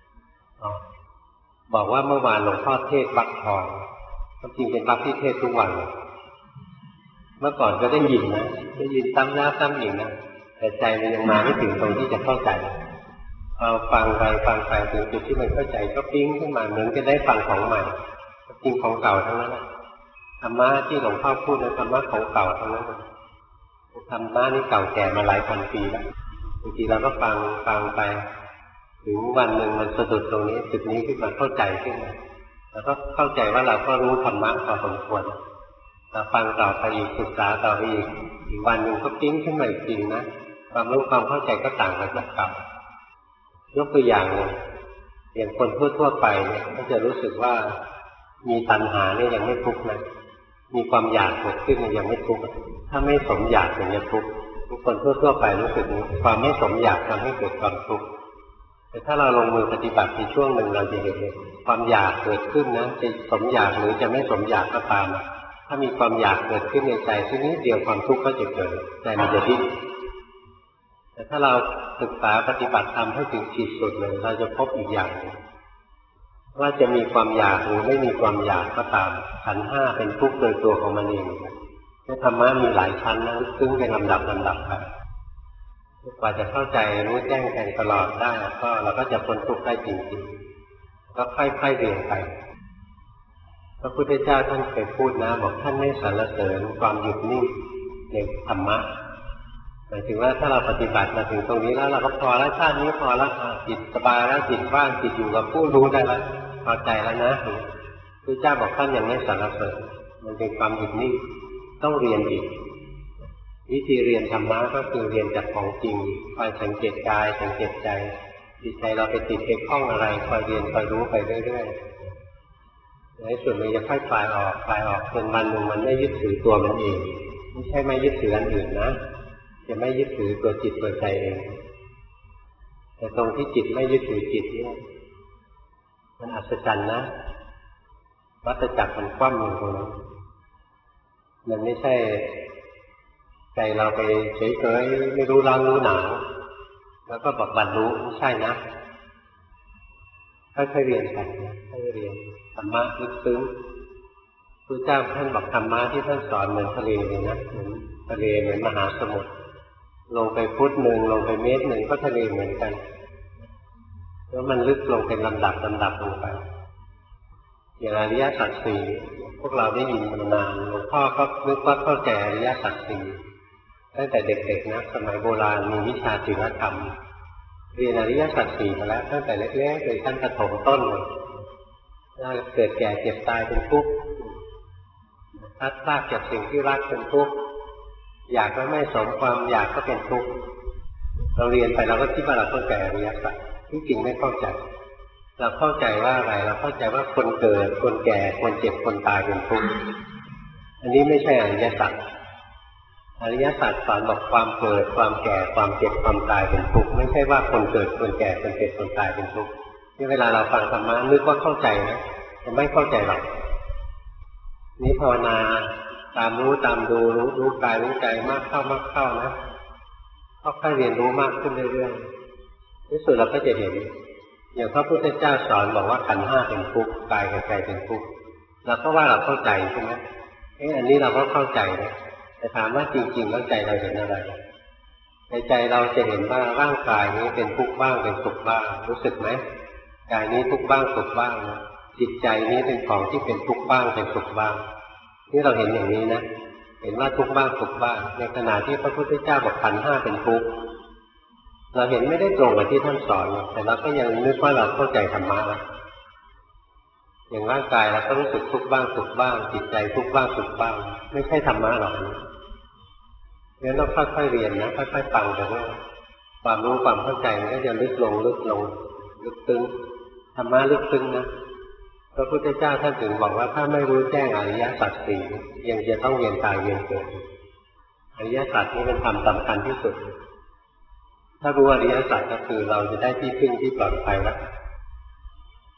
Speaker 1: บอกว่าเมื่อวานหลวงพ่อเทศวักทองจริงเป็นวักที่เทศทุกวันเมื่อก่อนก็ได้ยินนะได้ยินซ้ำแล้วซ้ำอีกนะแต่ใจมันยังมาไม่ถึงตรงที่จะเข้าใจเอาฟังไปฟังไปถึงจุดที่มันเข้าใจก็ปิ๊งขึ้นมาเหมือนจะได้ฟังของใหม่จริงของเก่าทั้งนั้นธรรมะที่หลวงพ่อพูดในธรรมะของเก่าทั้งนั้นธรรมะนี่เก่าแก่มาหลายพันปีแล้วบางทีเราก็ฟังฟังไปถึงวันหนึ่งมันสะดุดตรงนี้จุดนี้ขึ้นมาเข้าใจขึ้นมาแล้วก็เข้าใจว่าเราก็รู้ธรรมะพอสมควรเราฟังต่อไปอีกศึกษาต่อไปอีกอีกวันหนึ่งก็ปิ๊งขึ้นมาอีกทีนะความรู้ความเข้าใจก็ต่างกันจากเก่ายกตัวอย่างเลยอย่างคนทั่วๆไปเนี่ยก็จะรู้สึกว่ามีตัณหาเนี่ยยังไม่ทุกข์นะมีความอยากเกิดขึ้นยังไม่ทุกข์ถ้าไม่สมอยากถึงจะทุกข์คนทั่วๆไปรู้สึกนี้ความไม่สมอยากทำให้เกิดความทุกข์แต่ถ้าเราลงมือปฏิบัติในช่วงหนึ่งเราจะเห็นเลยความอยากเกิดขึ้นนะจะสมอยากหรือจะไม่สมอยากก็ตามถ้ามีความอยากเกิดขึ้นในใจทีนี้เดียวความทุกข์ก็จะเกิดใจมันจะดิ้นแต่ถ้าเราศึกษาปฏิบัติธรรมให้ถึงขีดสุดเลยเราจะพบอีกอย่างนึงว่าจะมีความอยากหรือไม่มีความอยากก็ตามขันธ์ห้าเป็นทุกข์โดยตัวของมันเองและธรรมะมีหลายชั้นนะซึ่งเป็นลำดับลำดับไปกว่าจะเข้าใจรู้แจ้งแทงตลอดได้ก็เราก็จะพ้นทุกข์ได้จริงๆก็ค่อยๆเรียนไปพระพุทธเจ้าท่านเคยพูดนะบอกท่านไม่สรรเสริญความหยุดนิ่งในธรรมะหมายถึงว่าถ้าเราปฏิบัติมาถึงตรงนี้แล้วเราก็พอแล้วชาตินี้พอแล้วจิตสบายแล้วจิตว่างจิตอยู่กับผู้รู้ได้แล้วพอใจแล้วนะพระพุทธเจ้าบอกท่านยังไม่สรรเสริญมันเป็นความหยุดนิ่งต้องเรียนอีกวิธีเรียนธรรมะก็คือเรียนจากของจริงคอยสังเกตกายสังเกตใจจิตใจเราไปติดไปคล้องอะไรคอยเรียนคอยรู้ไปเรื่อยๆในส่วนมันจะค่อยคลายออกคลายออกจนวันหนึ่งมันไม่ยึดถือตัวมันเองไม่ใช่ไม่ยึดถืออันอื่นนะจะไม่ยึดถือตัวจิตตัวใจเองแต่ตรงที่จิตไม่ยึดถือจิตเนี่ยมันอัศจรรย์นะวัฏจักรมันคว่ำลงตรงนั้นมันไม่ใช่ใจเราไปเฉยๆไม่รู้ร้อนรู้หนาวแล้วก็บอกบรรลุไม่ใช่นะค่อยๆเรียนไปนะค่อยๆเรียนธรรมะลึกซึ้งพระเจ้าท่านบอกธรรมะที่ท่านสอนเหมือนทะเลเลยนะเหมือนทะเลเหมือนมหาสมุทรลงไปฟุตหนึ่งลงไปเมตรหนึ่งก็ทะเลเหมือนกันแล้วมันลึกลงเป็นลำดับลำดับลงไปอย่างอริยสัจสี่พวกเราได้ยินมานานหลวงพ่อก็นึกว่าเข้าใจอริยสัจสี่ตั้งแต่เด็กๆนะสมัยโบราณมีวิชาศิลธรรมเรียนอริยสัจสี่มาแล้วตั้งแต่เล็กๆเลยตั้งแต่ประถมต้นเลยเกิดแก่เจ็บตายเป็นทุกข์พลัดพรากจากสิ่งที่รักเป็นทุกข์อยากแล้วไม่สมความอยากก็เป็นทุกข์เราเรียนไปเราก็คิดว่าเราเข้าใจอริยสัจที่จริงไม่เข้าใจเราเข้าใจว่าอะไรเราเข้าใจว่าคนเกิดคนแก่คนเจ็บคนตายเป็นทุกข์อันนี้ไม่ใช่อริยสัจอริยสัจสอนบอกความเกิดความแก่ความเจ็บความตายเป็นทุกข์ไม่ใช่ว่าคนเกิดคนแก่คนเจ็บคนตายเป็นทุกข์ที่เวลาเราฟังธรรมะนึกว่าเข้าใจนะแต่ไม่เข้าใจหรอกนี้ภาวนาตามรู้ตามดูรู้รู้กายรู้ใจมากเข้ามากเข้านะค่อยๆเรียนรู้มากขึ้นเรื่อยๆที่สุดเราก็จะเห็นอย่างพระพุทธเจ้าสอนบอกว่าขันธ์ห้าเป็นทุกข์กายกับใจเป็นทุกข์เราก็ว่าเราเข้าใจใช่ไหมเอ๊ะอันนี้เราก็เข้าใจนะแต่ถามว่าจริงๆแล้วใจเราเห็นอะไรในใจเราจะเห็นว่าร่างกายนี้เป็นทุกข์บ้างเป็นสุขบ้างรู้สึกไหมกายนี้ทุกข์บ้างสุขบ้างนะจิตใจนี้เป็นของที่เป็นทุกข์บ้างเป็นสุขบ้างนี่เราเห็นอย่างนี้นะเห็นว่าทุกข์บ้างสุขบ้างในขณะที่พระพุทธเจ้าบอกขันธ์ห้าเป็นทุกข์เราเห็นไม่ได้ตรงกับที่ท่านสอนแต่เราก็ยังนึกว่าเราเข้าใจธรรมะแล้วอย่างร่างกายเราก็รู้สึกทุกข์บ้างสุขบ้างจิตใจทุกข์บ้างสุขบ้างไม่ใช่ธรรมะหรอกงั้นเราค่อยๆเรียนนะค่อยๆฟังแต่ว่าความรู้ความเข้าใจมันก็จะลึกลงลึกลงลึกซึ้งธรรมะลึกซึ้งนะพระพุทธเจ้าท่านถึงบอกว่าถ้าไม่รู้แจ้งอริยสัจสี่ยังจะต้องเวียนตายเวียนเกิดอริยสัจนี้เป็นธรรมสำคัญที่สุดถ้ารู้อริยสัจก็คือเราจะได้ที่พึ่งที่ปลอดภัยแล้ว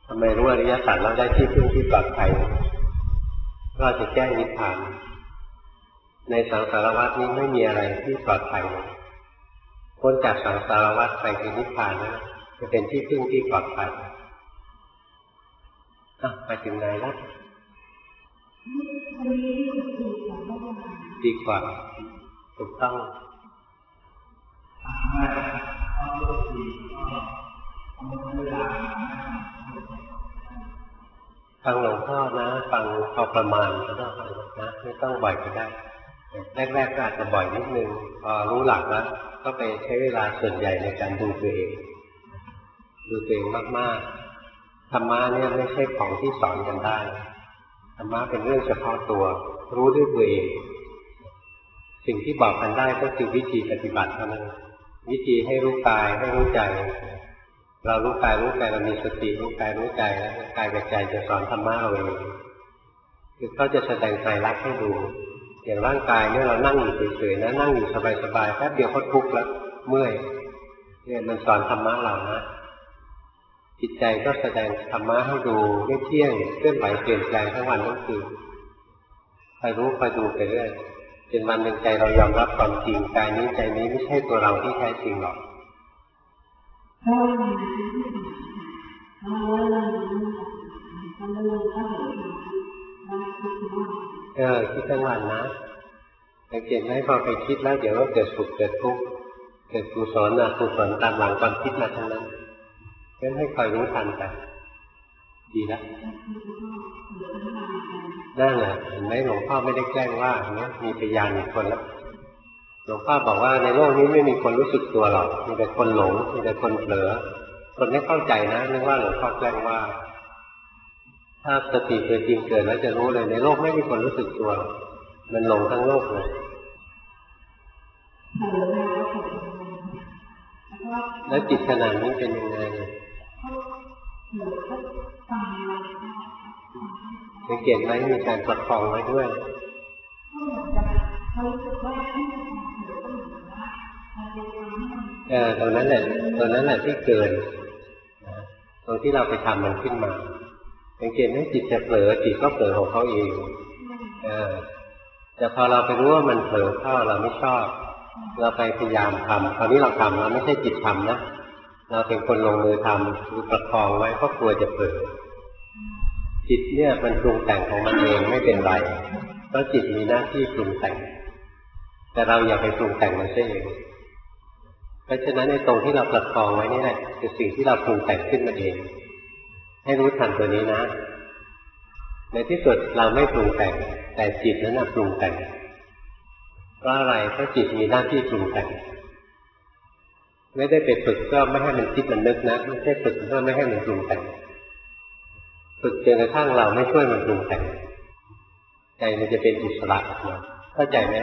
Speaker 1: ทำไมรู้อริยสัจเราได้ที่พึ่งที่ปลอดภัยเราจะแจ้งนิพพานในสังสารวัฏนี้ไม่มีอะไรที่ปลอดภัยพ้นจากสังสารวัฏไปคือนิพพานนะจะเป็นที่พึ่งที่ปลอดภัยอ่ะไปถึงไหนแล้วดีกว่าถูกต้องฟังหลวงพ่อนะฟังพอประมาณก็ได้นะไม่ต้องบ่อยก็ได้แรกๆก็อาจจะบ่อยนิดนึงพอรู้หลักแล้วก็ไปใช้เวลาส่วนใหญ่ในการดูตัวเองดูตัวเองมากๆธรรมะเนี่ยไม่ใช่ของที่สอนกันได้ธรรมะเป็นเรื่องเฉพาะตัวรู้ด้วยตัวเองสิ่งที่บอกกันได้ก็คือวิธีปฏิบัติเท่านั้นวิธีให้รู้กายให้รู้ใจเรารู้กายรู้ใจเรามีสติรู้กายรู้ใจแล้วกายกับใจจะสอนธรรมะเราเองคือเขาจะแสดงไตรลักษณ์ให้ดูอย่างร่างกายเนี่ยเรานั่งอยู่เฉยๆนะนั่งอยู่สบายๆแป๊บเดียวก็ทุกข์แล้วเมื่อยเนี่ยมันสอนธรรมะเรานะจิตใจก็แสดงธรรมะให้ดูไม่เที่ยงเคลื่อนไหวเปลี่ยนแปลงทั้งวันทั้งคืนคอยรู้คอยดูไปเรื่อยจนวันหนึ่งใจเรายอมรับความจริงกายนี้ใจนี้ไม่ใช่ตัวเราที่แท้จริงหรอกเออคิดทั้งวันนะสังเกตไหมพอไปคิดแล้วเดี๋ยวก็เกิดสุขเกิดทุกข์เกิดกุศลอกุศลตามหลังความคิดมาทั้งนั้นงั้นให้คอยรู้ทันไปดีแล้วนั่นแหละเห็นไหมหลวงพ่อไม่ได้แกล้งว่าเนี่ยมีพยานอีกคนแล้วหลวงพ่อบอกว่าในโลกนี้ไม่มีคนรู้สึกตัวหรอกมีแต่คนหลงมีแต่คนเผลอคนไม่เข้าใจนะนึกว่าหลวงพ่อแกล้งว่าถ้าสติตัวจริงเกิดแล้วจะรู้เลยในโลกไม่มีคนรู้สึกตัวมันหลงทั้งโลกเลยแล้วจิตขนาดนี้เป็นยังไงสังเกตไหมมีการประคองไว้ด้วยเออตรงนั้นแหละตรงนั้นแหละที่เกินตรงที่เราไปทำมันขึ้นมาสังเกตไหมจิตจะเผลอจิตก็เผลอของเขาเองเออแต่พอเราไปรู้ว่ามันเผลอเข้าเราไม่ชอบเราไปพยายามทำคราวนี้เราทำเราไม่ใช่จิตทำนะเราเป็นคนลงมือทำคือประคองไว้เพราะกลัวจะเผลอจิตเนี่ยมันปรุงแต่งของมันเองไม่เป็นไรเพราะจิตมีหน้าที่ปรุงแต่งแต่เราอย่าไปปรุงแต่งมันเองเพราะฉะนั้นในตรงที่เราประคองไว้นี่แหละคือสิ่งที่เราปรุงแต่งขึ้นมาเองให้รู้ทันตัวนี้นะในที่สุดเราไม่ปรุงแต่งแต่จิตนั้นน่ะปรุงแต่งเพราะอะไรเพราะจิตมีหน้าที่ปรุงแต่งไม่ได้ไปฝึกก็ไม่ให้มันคิดมันนึกนะไม่ใช่ฝึกเพื่อไม่ให้มันปรุงแต่งฝึกจนกระทั่งเราไม่ช่วยมันปรุงแต่งใจมันจะเป็นอิสระนะเข้าใจไหม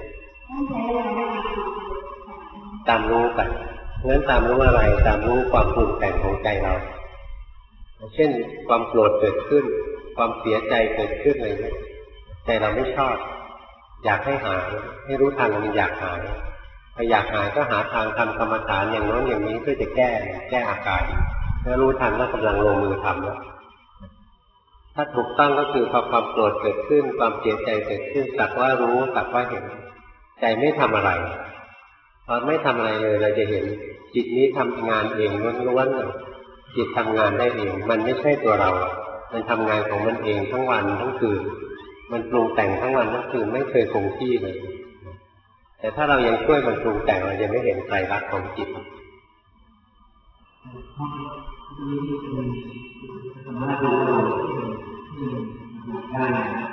Speaker 1: ตามรู้กันงั้นตามรู้อะไรตามรู้ความปรุงแต่งของใจเราเช่นความโกรธเกิดขึ้นความเสียใจเกิดขึ้นอะไรเงี้ยใจเราไม่ชอบอยากให้หายให้รู้ทันมันอยากหายพออยากหายก็หาทางทำกรรมฐานอย่างโน้นอย่างนี้เพื่อจะแก้แก้อาการแล้วรู้ทันว่ากำลังลงมือทำแล้วถ้าถูกต้องก็คือพอความโกรธเกิดขึ้นความเสียใจเกิดขึ้นสักว่ารู้สักว่าเห็นใจไม่ทำอะไรพอไม่ทำอะไรเลยเราจะเห็นจิตนี้ทำงานเองล้วนๆเลยจิตทำงานได้เองมันไม่ใช่ตัวเรามันทำงานของมันเองทั้งวันทั้งคืนมันปรุงแต่งทั้งวันทั้งคืนไม่เคยคงที่เลยแต่ถ้าเรายังช่วยมันปรุงแต่งเราจะไม่เห็นไตรลักษณ์ของจิต
Speaker 4: ได้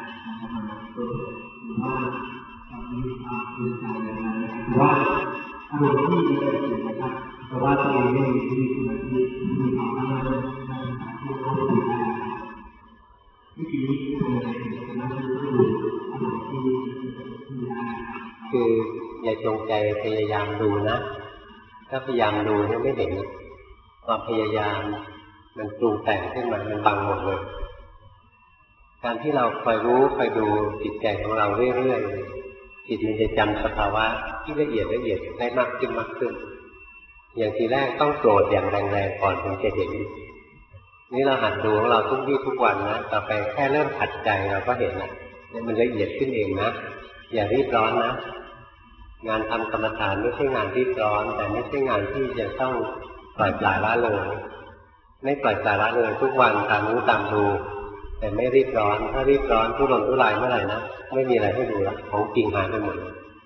Speaker 4: ว่าอารมณ์ที่เกิดขึ้นนะครับแต่ว่าตัวเองไม่มีที่มีที่มีความตั้งมั่นที่เข้าถึงได้วิธีนี้คืออะไรนะคืออารมณ์ที่ที่ได้
Speaker 1: คืออย่าจงใจพยายามดูนะถ้าพยายามดูเนี่ยไม่เห็นความพยายามมันปรุงแต่งขึ้นมามันบังหมดเลยการที่เราคอยรู้คอยดูจิตใจของเราเรื่อยๆจิตมันจะจำสภาวะที่ละเอียดละเอียดได้มากขึ้นมากขึ้นอย่างทีแรกต้องโกรธอย่างแรงๆก่อนถึงจะเห็นนี่เราหัดดูของเราทุกวี่ทุกวันนะต่อไปแค่เริ่มขัดใจเราก็เห็นนะเนี่ยมันละเอียดขึ้นเองนะอย่ารีบร้อนนะงานทำกรรมฐานไม่ใช่งานรีบร้อนแต่ไม่ใช่งานที่จะต้องปล่อยปละละเลยไม่ปล่อยปละละเลยทุกวันตามรู้ตามดูแต่ไม่รีบร้อนถ้ารีบร้อนทุรนทุรายเมื่อไหร่นะไม่มีอะไรให้ดูแล้วของจริงหายไปหมด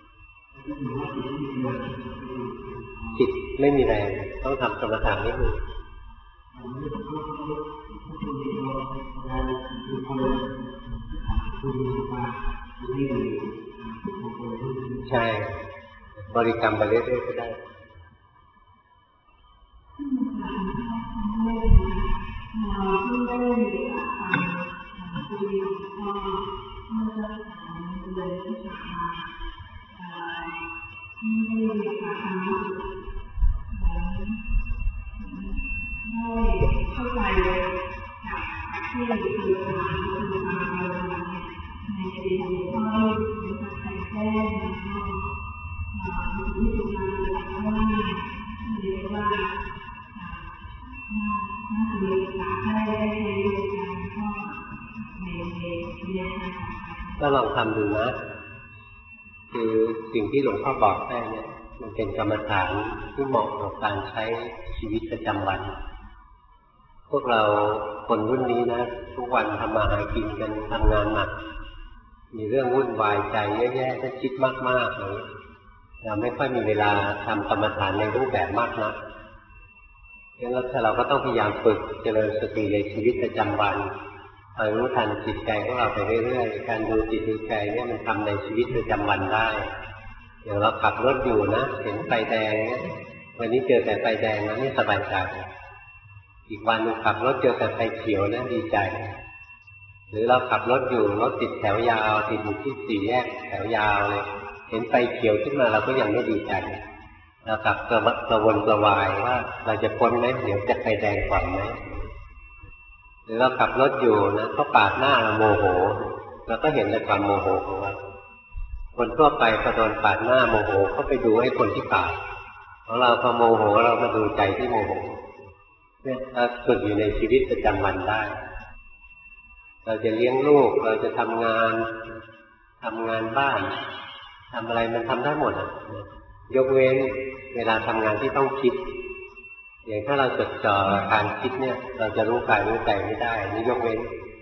Speaker 1: จิตไม่มีแรงต้องทำกรรมฐานนิดนึงใช่บริกรรมไปเรื่อยๆก็ได้
Speaker 2: เราที่ได้ฟังคุยก็เมื่อจะถามเลยที่จะมาที่ได้ฟังทำให้ได้เข้าใจจากที่เราคือถามคือฟังเราในใจก็มีการใช้แก้แล้วก็ที่สุดท้ายว่าเรียกว่าถ้าเรียนการได้ได้ใช้การก็ในในเรียน
Speaker 1: ก็ลองทำดูนะคือสิ่งที่หลวงพ่อบอกได้เนี่ยมันเป็นกรรมฐานที่เหมาะกับการใช้ชีวิตประจำวันพวกเราคนรุ่นนี้นะทุกวันทำมาหากินกันทำงานหนักมีเรื่องวุ่นวายใจเยอะแยะถ้าคิดมากๆเลยเราไม่ค่อยมีเวลาทำกรรมฐานในรูปแบบมากนักดังนั้นเราก็ต้องพยายามฝึกเจริญสติในชีวิตประจำวันคอยรู้ทันจิตใจของเราไปเรื่อยๆการดูจิตดูใจเนี่ยมันทำในชีวิตประจำวันได้อย่างเราขับรถอยู่นะเห็นไฟแดงเนี่ยวันนี้เจอแต่ไฟแดงนะไม่สบายใจอีกวันนึงขับรถเจอแต่ไฟเขียวนะดีใจหรือเราขับรถอยู่รถติดแถวยาวติดอยู่ที่สี่แยกแถวยาวเลยเห็นไฟเขียวขึ้นมาเราก็ยังไม่ดีใจเราขับกระวนกระวนกระวายว่าเราจะพ้นไหมเดี๋ยวจะไฟแดงก่อนไหมหรือเราขับรถอยู่นะเขาปาดหน้าเราโมโหเราก็เห็นในความโมโหของเราคนทั่วไปพอโดนปาดหน้าโมโหเขาไปดูให้คนที่ปาดของเราพอโมโหเรามาดูใจที่โมโหเนี่ยเราฝึกอยู่ในชีวิตประจำวันได้เราจะเลี้ยงลูกเราจะทำงานทำงานบ้านทำอะไรมันทำได้หมดอ่ะยกเว้นเวลาทำงานที่ต้องคิดอย่างถ้าเราจดจ่อการคิดเนี่ยเราจะรู้กายรู้ใจไม่ได้นี่ยกเว้น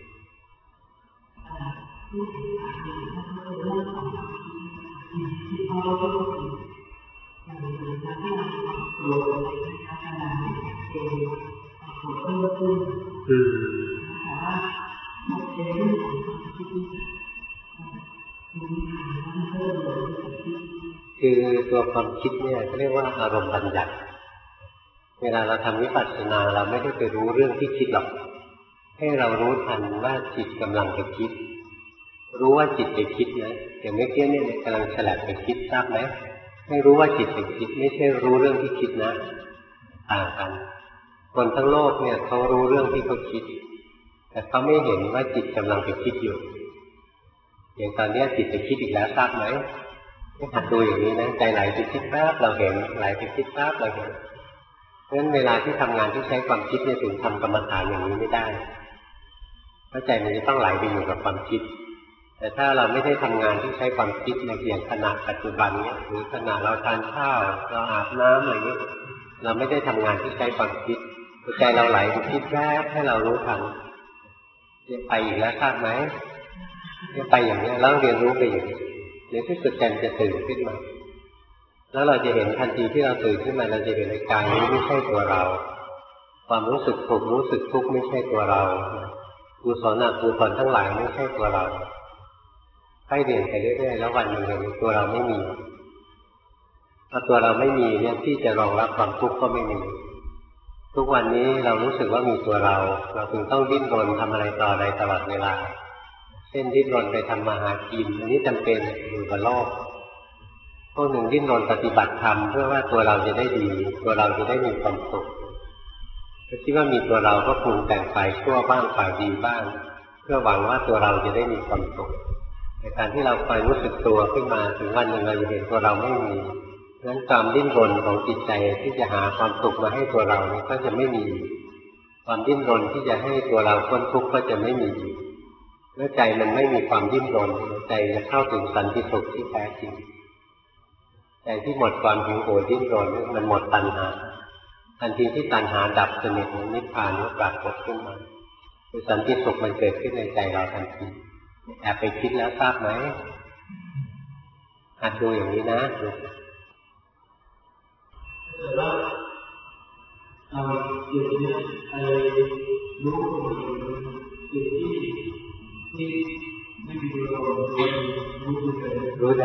Speaker 1: อืมคือตัวความคิดเนี่ยเรียกว่าอารมณ์บัญญัติเวลาเราทำวิปัสสนาเราไม่ได้ไปรู้เรื่องที่คิดหรอกให้เรารู้ทันว่าจิตกำลังจะคิดรู้ว่าจิตจะคิดนะอย่างเมื่อกี้เนี่ยกำลังฉลับไปคิดทราบไหมให้รู้ว่าจิตจะคิดไม่ใช่รู้เรื่องที่คิดนะต่างกันคนทั้งโลกเนี่ยเขารู้เรื่องที่เขาคิดแต่เขาไม่เห็นว่าจิตกำลังจะคิดอยู่อย่างตอนนี้จิตจะคิดอีกแล้วทราบไหมให้หัดดูอย่างนี้นะใจไหลไปคิดแป๊บเราเห็นไหลไปคิดแป๊บเราเห็นเพราะฉะนั้นเวลาที่ทำงานที่ใช้ความคิดเนี่ยถึงทำกรรมฐานอย่างนี้ไม่ได้เพราะใจมันจะต้องไหลไปอยู่กับความคิดแต่ถ้าเราไม่ได้ทำงานที่ใช้ความคิดในอย่างขณะปัจจุบันเนี่ยหรือขณะเราทานข้าวเราอาบน้ำอะไรนี้เราไม่ได้ทำงานที่ใช้ความคิดใจเราไหลไปคิดแป๊บให้เรารู้ทันจะไปอีกแล้วทราบไหมจะไปอย่างนี้แล้วเรียนรู้ไปอย่างนี้เดี๋ยวที่สุดใจจะตื่นขึ้นมาแล้วเราจะเห็นทันทีที่เราตื่นขึ้นมาเราจะเห็นในกายนี้ไม่ใช่ตัวเราความรู้สึกสุขรู้สึกทุกข์ไม่ใช่ตัวเรากุศลอกุศลทั้งหลายไม่ใช่ตัวเราให้เรียนไปเรื่อยๆแล้ววันหนึ่งเห็นตัวเราไม่มีพอตัวเราไม่มีเนี่ยที่จะรองรับความทุกข์ก็ไม่มีทุกวันนี้เรารู้สึกว่ามีตัวเราเราถึงต้องดิ้นรนทำอะไรต่ออะไรตลอดเวลาเช่นดิ้นรนไปทำมาหากินอันนี้จำเป็นอยู่กับโลกพวกหนึ่งดิ้นรนปฏิบัติธรรมเพื่อว่าตัวเราจะได้ดีตัวเราจะได้มีความสุขคิดว่ามีตัวเราก็ปรุงแต่งฝ่ายชั่วบ้างฝ่ายดีบ้างเพื่อหวังว่าตัวเราจะได้มีความสุขในการที่เราคอยรู้สึกตัวขึ้นมาถึงวันหนึ่งเราจะเห็นตัวเราไม่มีนั้นความดิ้นรนของจิตใจที่จะหาความสุขมาให้ตัวเราก็จะไม่มีความดิ้นรนที่จะให้ตัวเราพ้นทุกข์ก็จะไม่มีเมื่อใจมันไม่มีความดิ้นรนใจจะเข้าถึงสันติสุขที่แท้จริงใจที่หมดความหิวโหยดิ้นรนมันหมดตัณหาทันทีที่ตัณหาดับสนิทนิพพานก็ปรากฏขึ้นมาคือสันติสุขมันเกิดขึ้นในใจเราทันทีแอบไปคิดแล้วทราบไหมหัดดูอย่างนี้นะ
Speaker 4: แต่ว่าเอาอยู่เนี่ยอะไรรู้ตัวเองอยู่ที่ที่ไม่มีตัวรู้รู้
Speaker 1: รู้ได้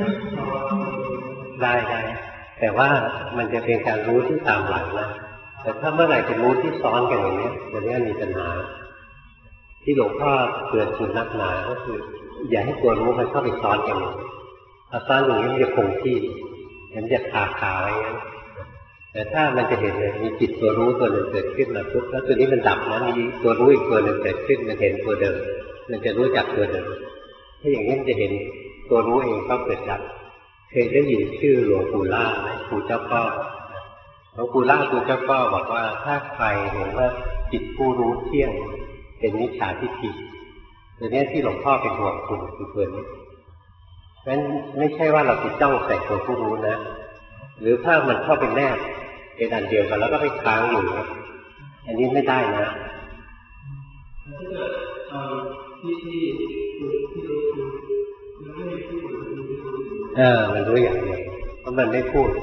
Speaker 1: ได้ได้แต่ว่ามันจะเป็นการรู้ที่ตามหลังนะแต่ถ้าเมื่อไหร่จะรู้ที่ซ้อนกันอย่างนี้จะเรียกมีปัญหาที่หลวงพ่อเตือนคุณนักหนาก็คืออย่าให้ตัวรู้มันเข้าไปซ้อนกันถ้าซ้อนอย่างนี้มันจะคงที่มันจะขาขาอะไรอย่างนี้แต่ถ้ามันจะเห็นเลยมีจิตตัวรู้ตัวหนึ่งเกิดขึ้นมาปุ๊บแล้วตัวนี้มันดับนะมีตัวรู้อีกตัวหนึ่งเกิดขึ้นมันเห็นตัวเดิมมันจะรู้จักตัวเดิมถ้าอย่างนี้มันจะเห็นตัวรู้เองก็เกิดดับเคยได้ยินชื่อหลวงปู่ล่าไหมปู่เจ้าพ่อหลวงปู่ล่าปู่เจ้าพ่อบอกว่าถ้าใครเห็นว่าจิตผู้รู้เที่ยงเป็นมิจฉาทิฏฐิตัวนี้ที่หลวงพ่อเป็นห่วงคุณคือตัวนี้เพราะฉะนั้นไม่ใช่ว่าเราไปจ้องใส่ตัวผู้รู้นะหรือถ้ามันเข้าไปแนบเป็นอันเดียวกันแล้วก็ไปค้างอยู่นะอันนี้ไม่ได้นะ
Speaker 4: ที่ที่ที่รู้คือมันไม่พูด
Speaker 1: เออมันรู้อย่างเดียวเพราะมันไม่พูด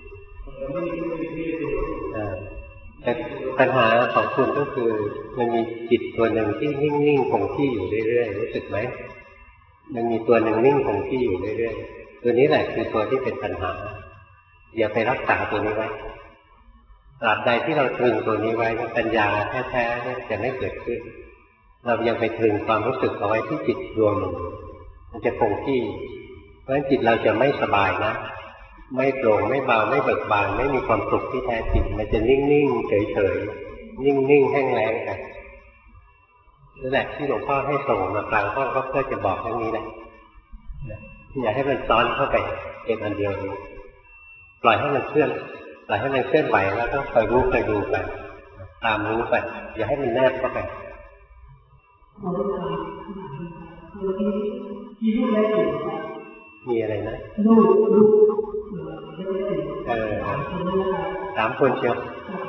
Speaker 1: เออแต่ปัญหาของคุณก็คือมันมีจิตตัวหนึ่งที่นิ่งๆคงที่อยู่เรื่อยๆรู้สึกไหมมันมีตัวหนึ่งนิ่งคงที่อยู่เรื่อยๆตัวนี้แหละคือตัวที่เป็นปัญหาอย่าไปรักษาตัวนี้ไว้ตราบใดที่เราตรึงตัวนี้ไว้ปัญญาแท้ๆเนี่ยจะไม่เกิดขึ้นเรายังไปตรึงความรู้สึกเอาไว้ที่จิตดวงหนึ่งมันจะคงที่เพราะฉะนั้นจิตเราจะไม่สบายนะไม่โปร่งไม่เบาไม่เบิกบานไม่มีความสุขที่แท้จริงมันจะนิ่งๆเฉยๆนิ่งๆแห้งแล้งกันนั่นแหละที่หลวงพ่อให้ส่งมากลางห้องก็เพื่อจะบอกเรื่องนี้แหละอย่าให้มันซ้อนเข้าไปเป็นอันเดียวนี้ปล่อยให้มันเคลื่อนปล่อยให้มันเคลื่อนไหวแล้วก็คอยรู้คอยดูไปตามรู้ไปอย่าให้มันแนบเข้าไปมีอะไรนะเออสามคนเชียว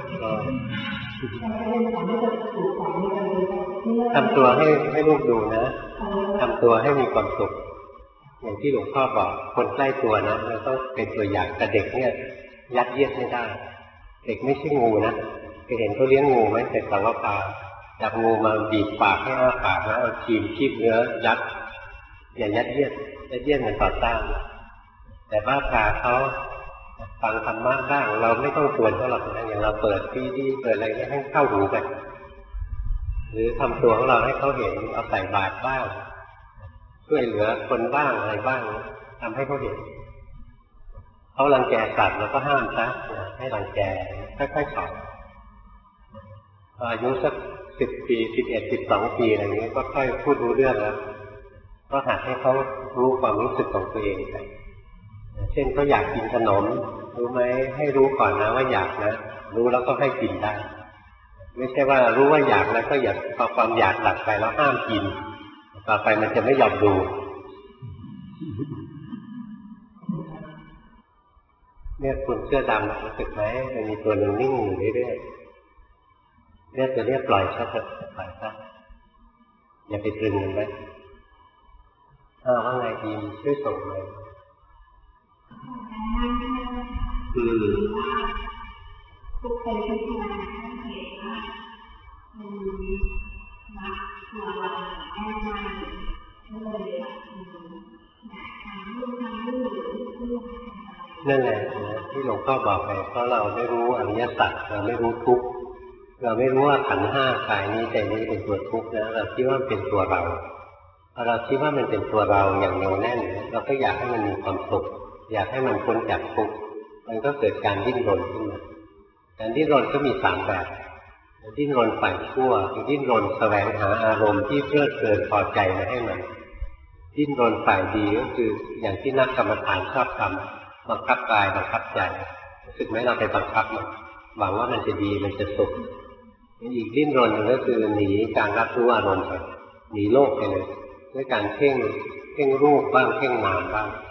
Speaker 1: ทำตัวให้ให้ลูกดูนะทำตัวให้มีความสุขอย่างที่หลวงพ่อบอกคนใกล้ตัวนะเราต้องเป็นตัวอย่างแต่เด็กเนี่ยยัดเยียดไม่ได้เด็กไม่ใช่งูนะเคยเห็นเขาเลี้ยงงูไหมแต่สาวปลาจับงูมาบีบปากให้อ้าปากแล้วเอาครีมคีบเนื้อยัดอย่ายัดเยียดยัดเยียดมันต่อต้านแต่บ้าปลาเขาฟังธรรมะบ้างเราไม่ต้องชวนเขาหรอกนะอย่างเราเปิดซีดีเปิดอะไรให้เข้าหูไปหรือทำตัวของเราให้เขาเห็นเอาใส่บาตรบ้างช่วยเหลือคนบ้างอะไรบ้างทำให้เขาเห็นเขารังแกสัตว์เราก็ห้ามซะให้รังแกค่อยๆสอนอายุสักสิบปีสิบเอ็ดสิบสองปีอะไรอย่างนี้ก็ค่อยพูดรู้เรื่องแล้วก็หัดให้เขารู้ความรู้สึกของตัวเองไปเช่นเขาอยากกินขนมรู้ไหมให้รู้ก่อนนะว่าอยากนะรู้แล้วก็ให้กินได้ไม่ใช่ว่ารู้ว่าอยากแล้วก็อยากพอความอยากตัดไปแล้วห้ามกินต่อไปมันจะไม่ยอมดูเนี่ยคุณเสื้อดำรู้สึกไหมมันมีตัวหนึ่งนิ่งอยู่เรื่อยๆเนี่ยตัวนี้ปล่อยซะเถอะปล่อยซะอย่าไปตรึงมันไว้อ้าวว่าไงดีช่วยส่งเลยอืม
Speaker 2: ทุกคนที่ทำงานเห็นว่ามันมาตัวเราแค่ไหนก็เลยแบบทำนู่นทำนี่
Speaker 1: นั่นแหละที่หลวงพ่อบอกไปเพราะเราไม่รู้อริยสัจเราไม่รู้ทุกข์เราไม่รู้ว่าขันธ์ห้ากายนี้ใจนี้เป็นตัวทุกข์นะเราคิดว่าเป็นตัวเราพอเราคิดว่ามันเป็นตัวเราอย่างเหนียวแน่นเราก็อยากให้มันมีความสุขอยากให้มันพ้นจากทุกข์มันก็เกิดการดิ้นรนขึ้นมาการดิ้นรนก็มีสามแบบดิ้นรนฝ่ายชั่วคือดิ้นรนแสวงหาอารมณ์ที่เพลิดเพลินพอใจมาให้มันดิ้นรนฝ่ายดีก็คืออย่างที่นักกรรมฐานชอบทำบังคับกายบังคับใจรู้สึกไหมเราไปบังคับมันหวังว่ามันจะดีมันจะสุขอีกดิ้นรนหนึ่งก็คือหนีการรับรู้อารมณ์ไปหนีโลกไปเลยด้วยการเพ่งเพ่งรูปบ้างเพ่งนามบ้าง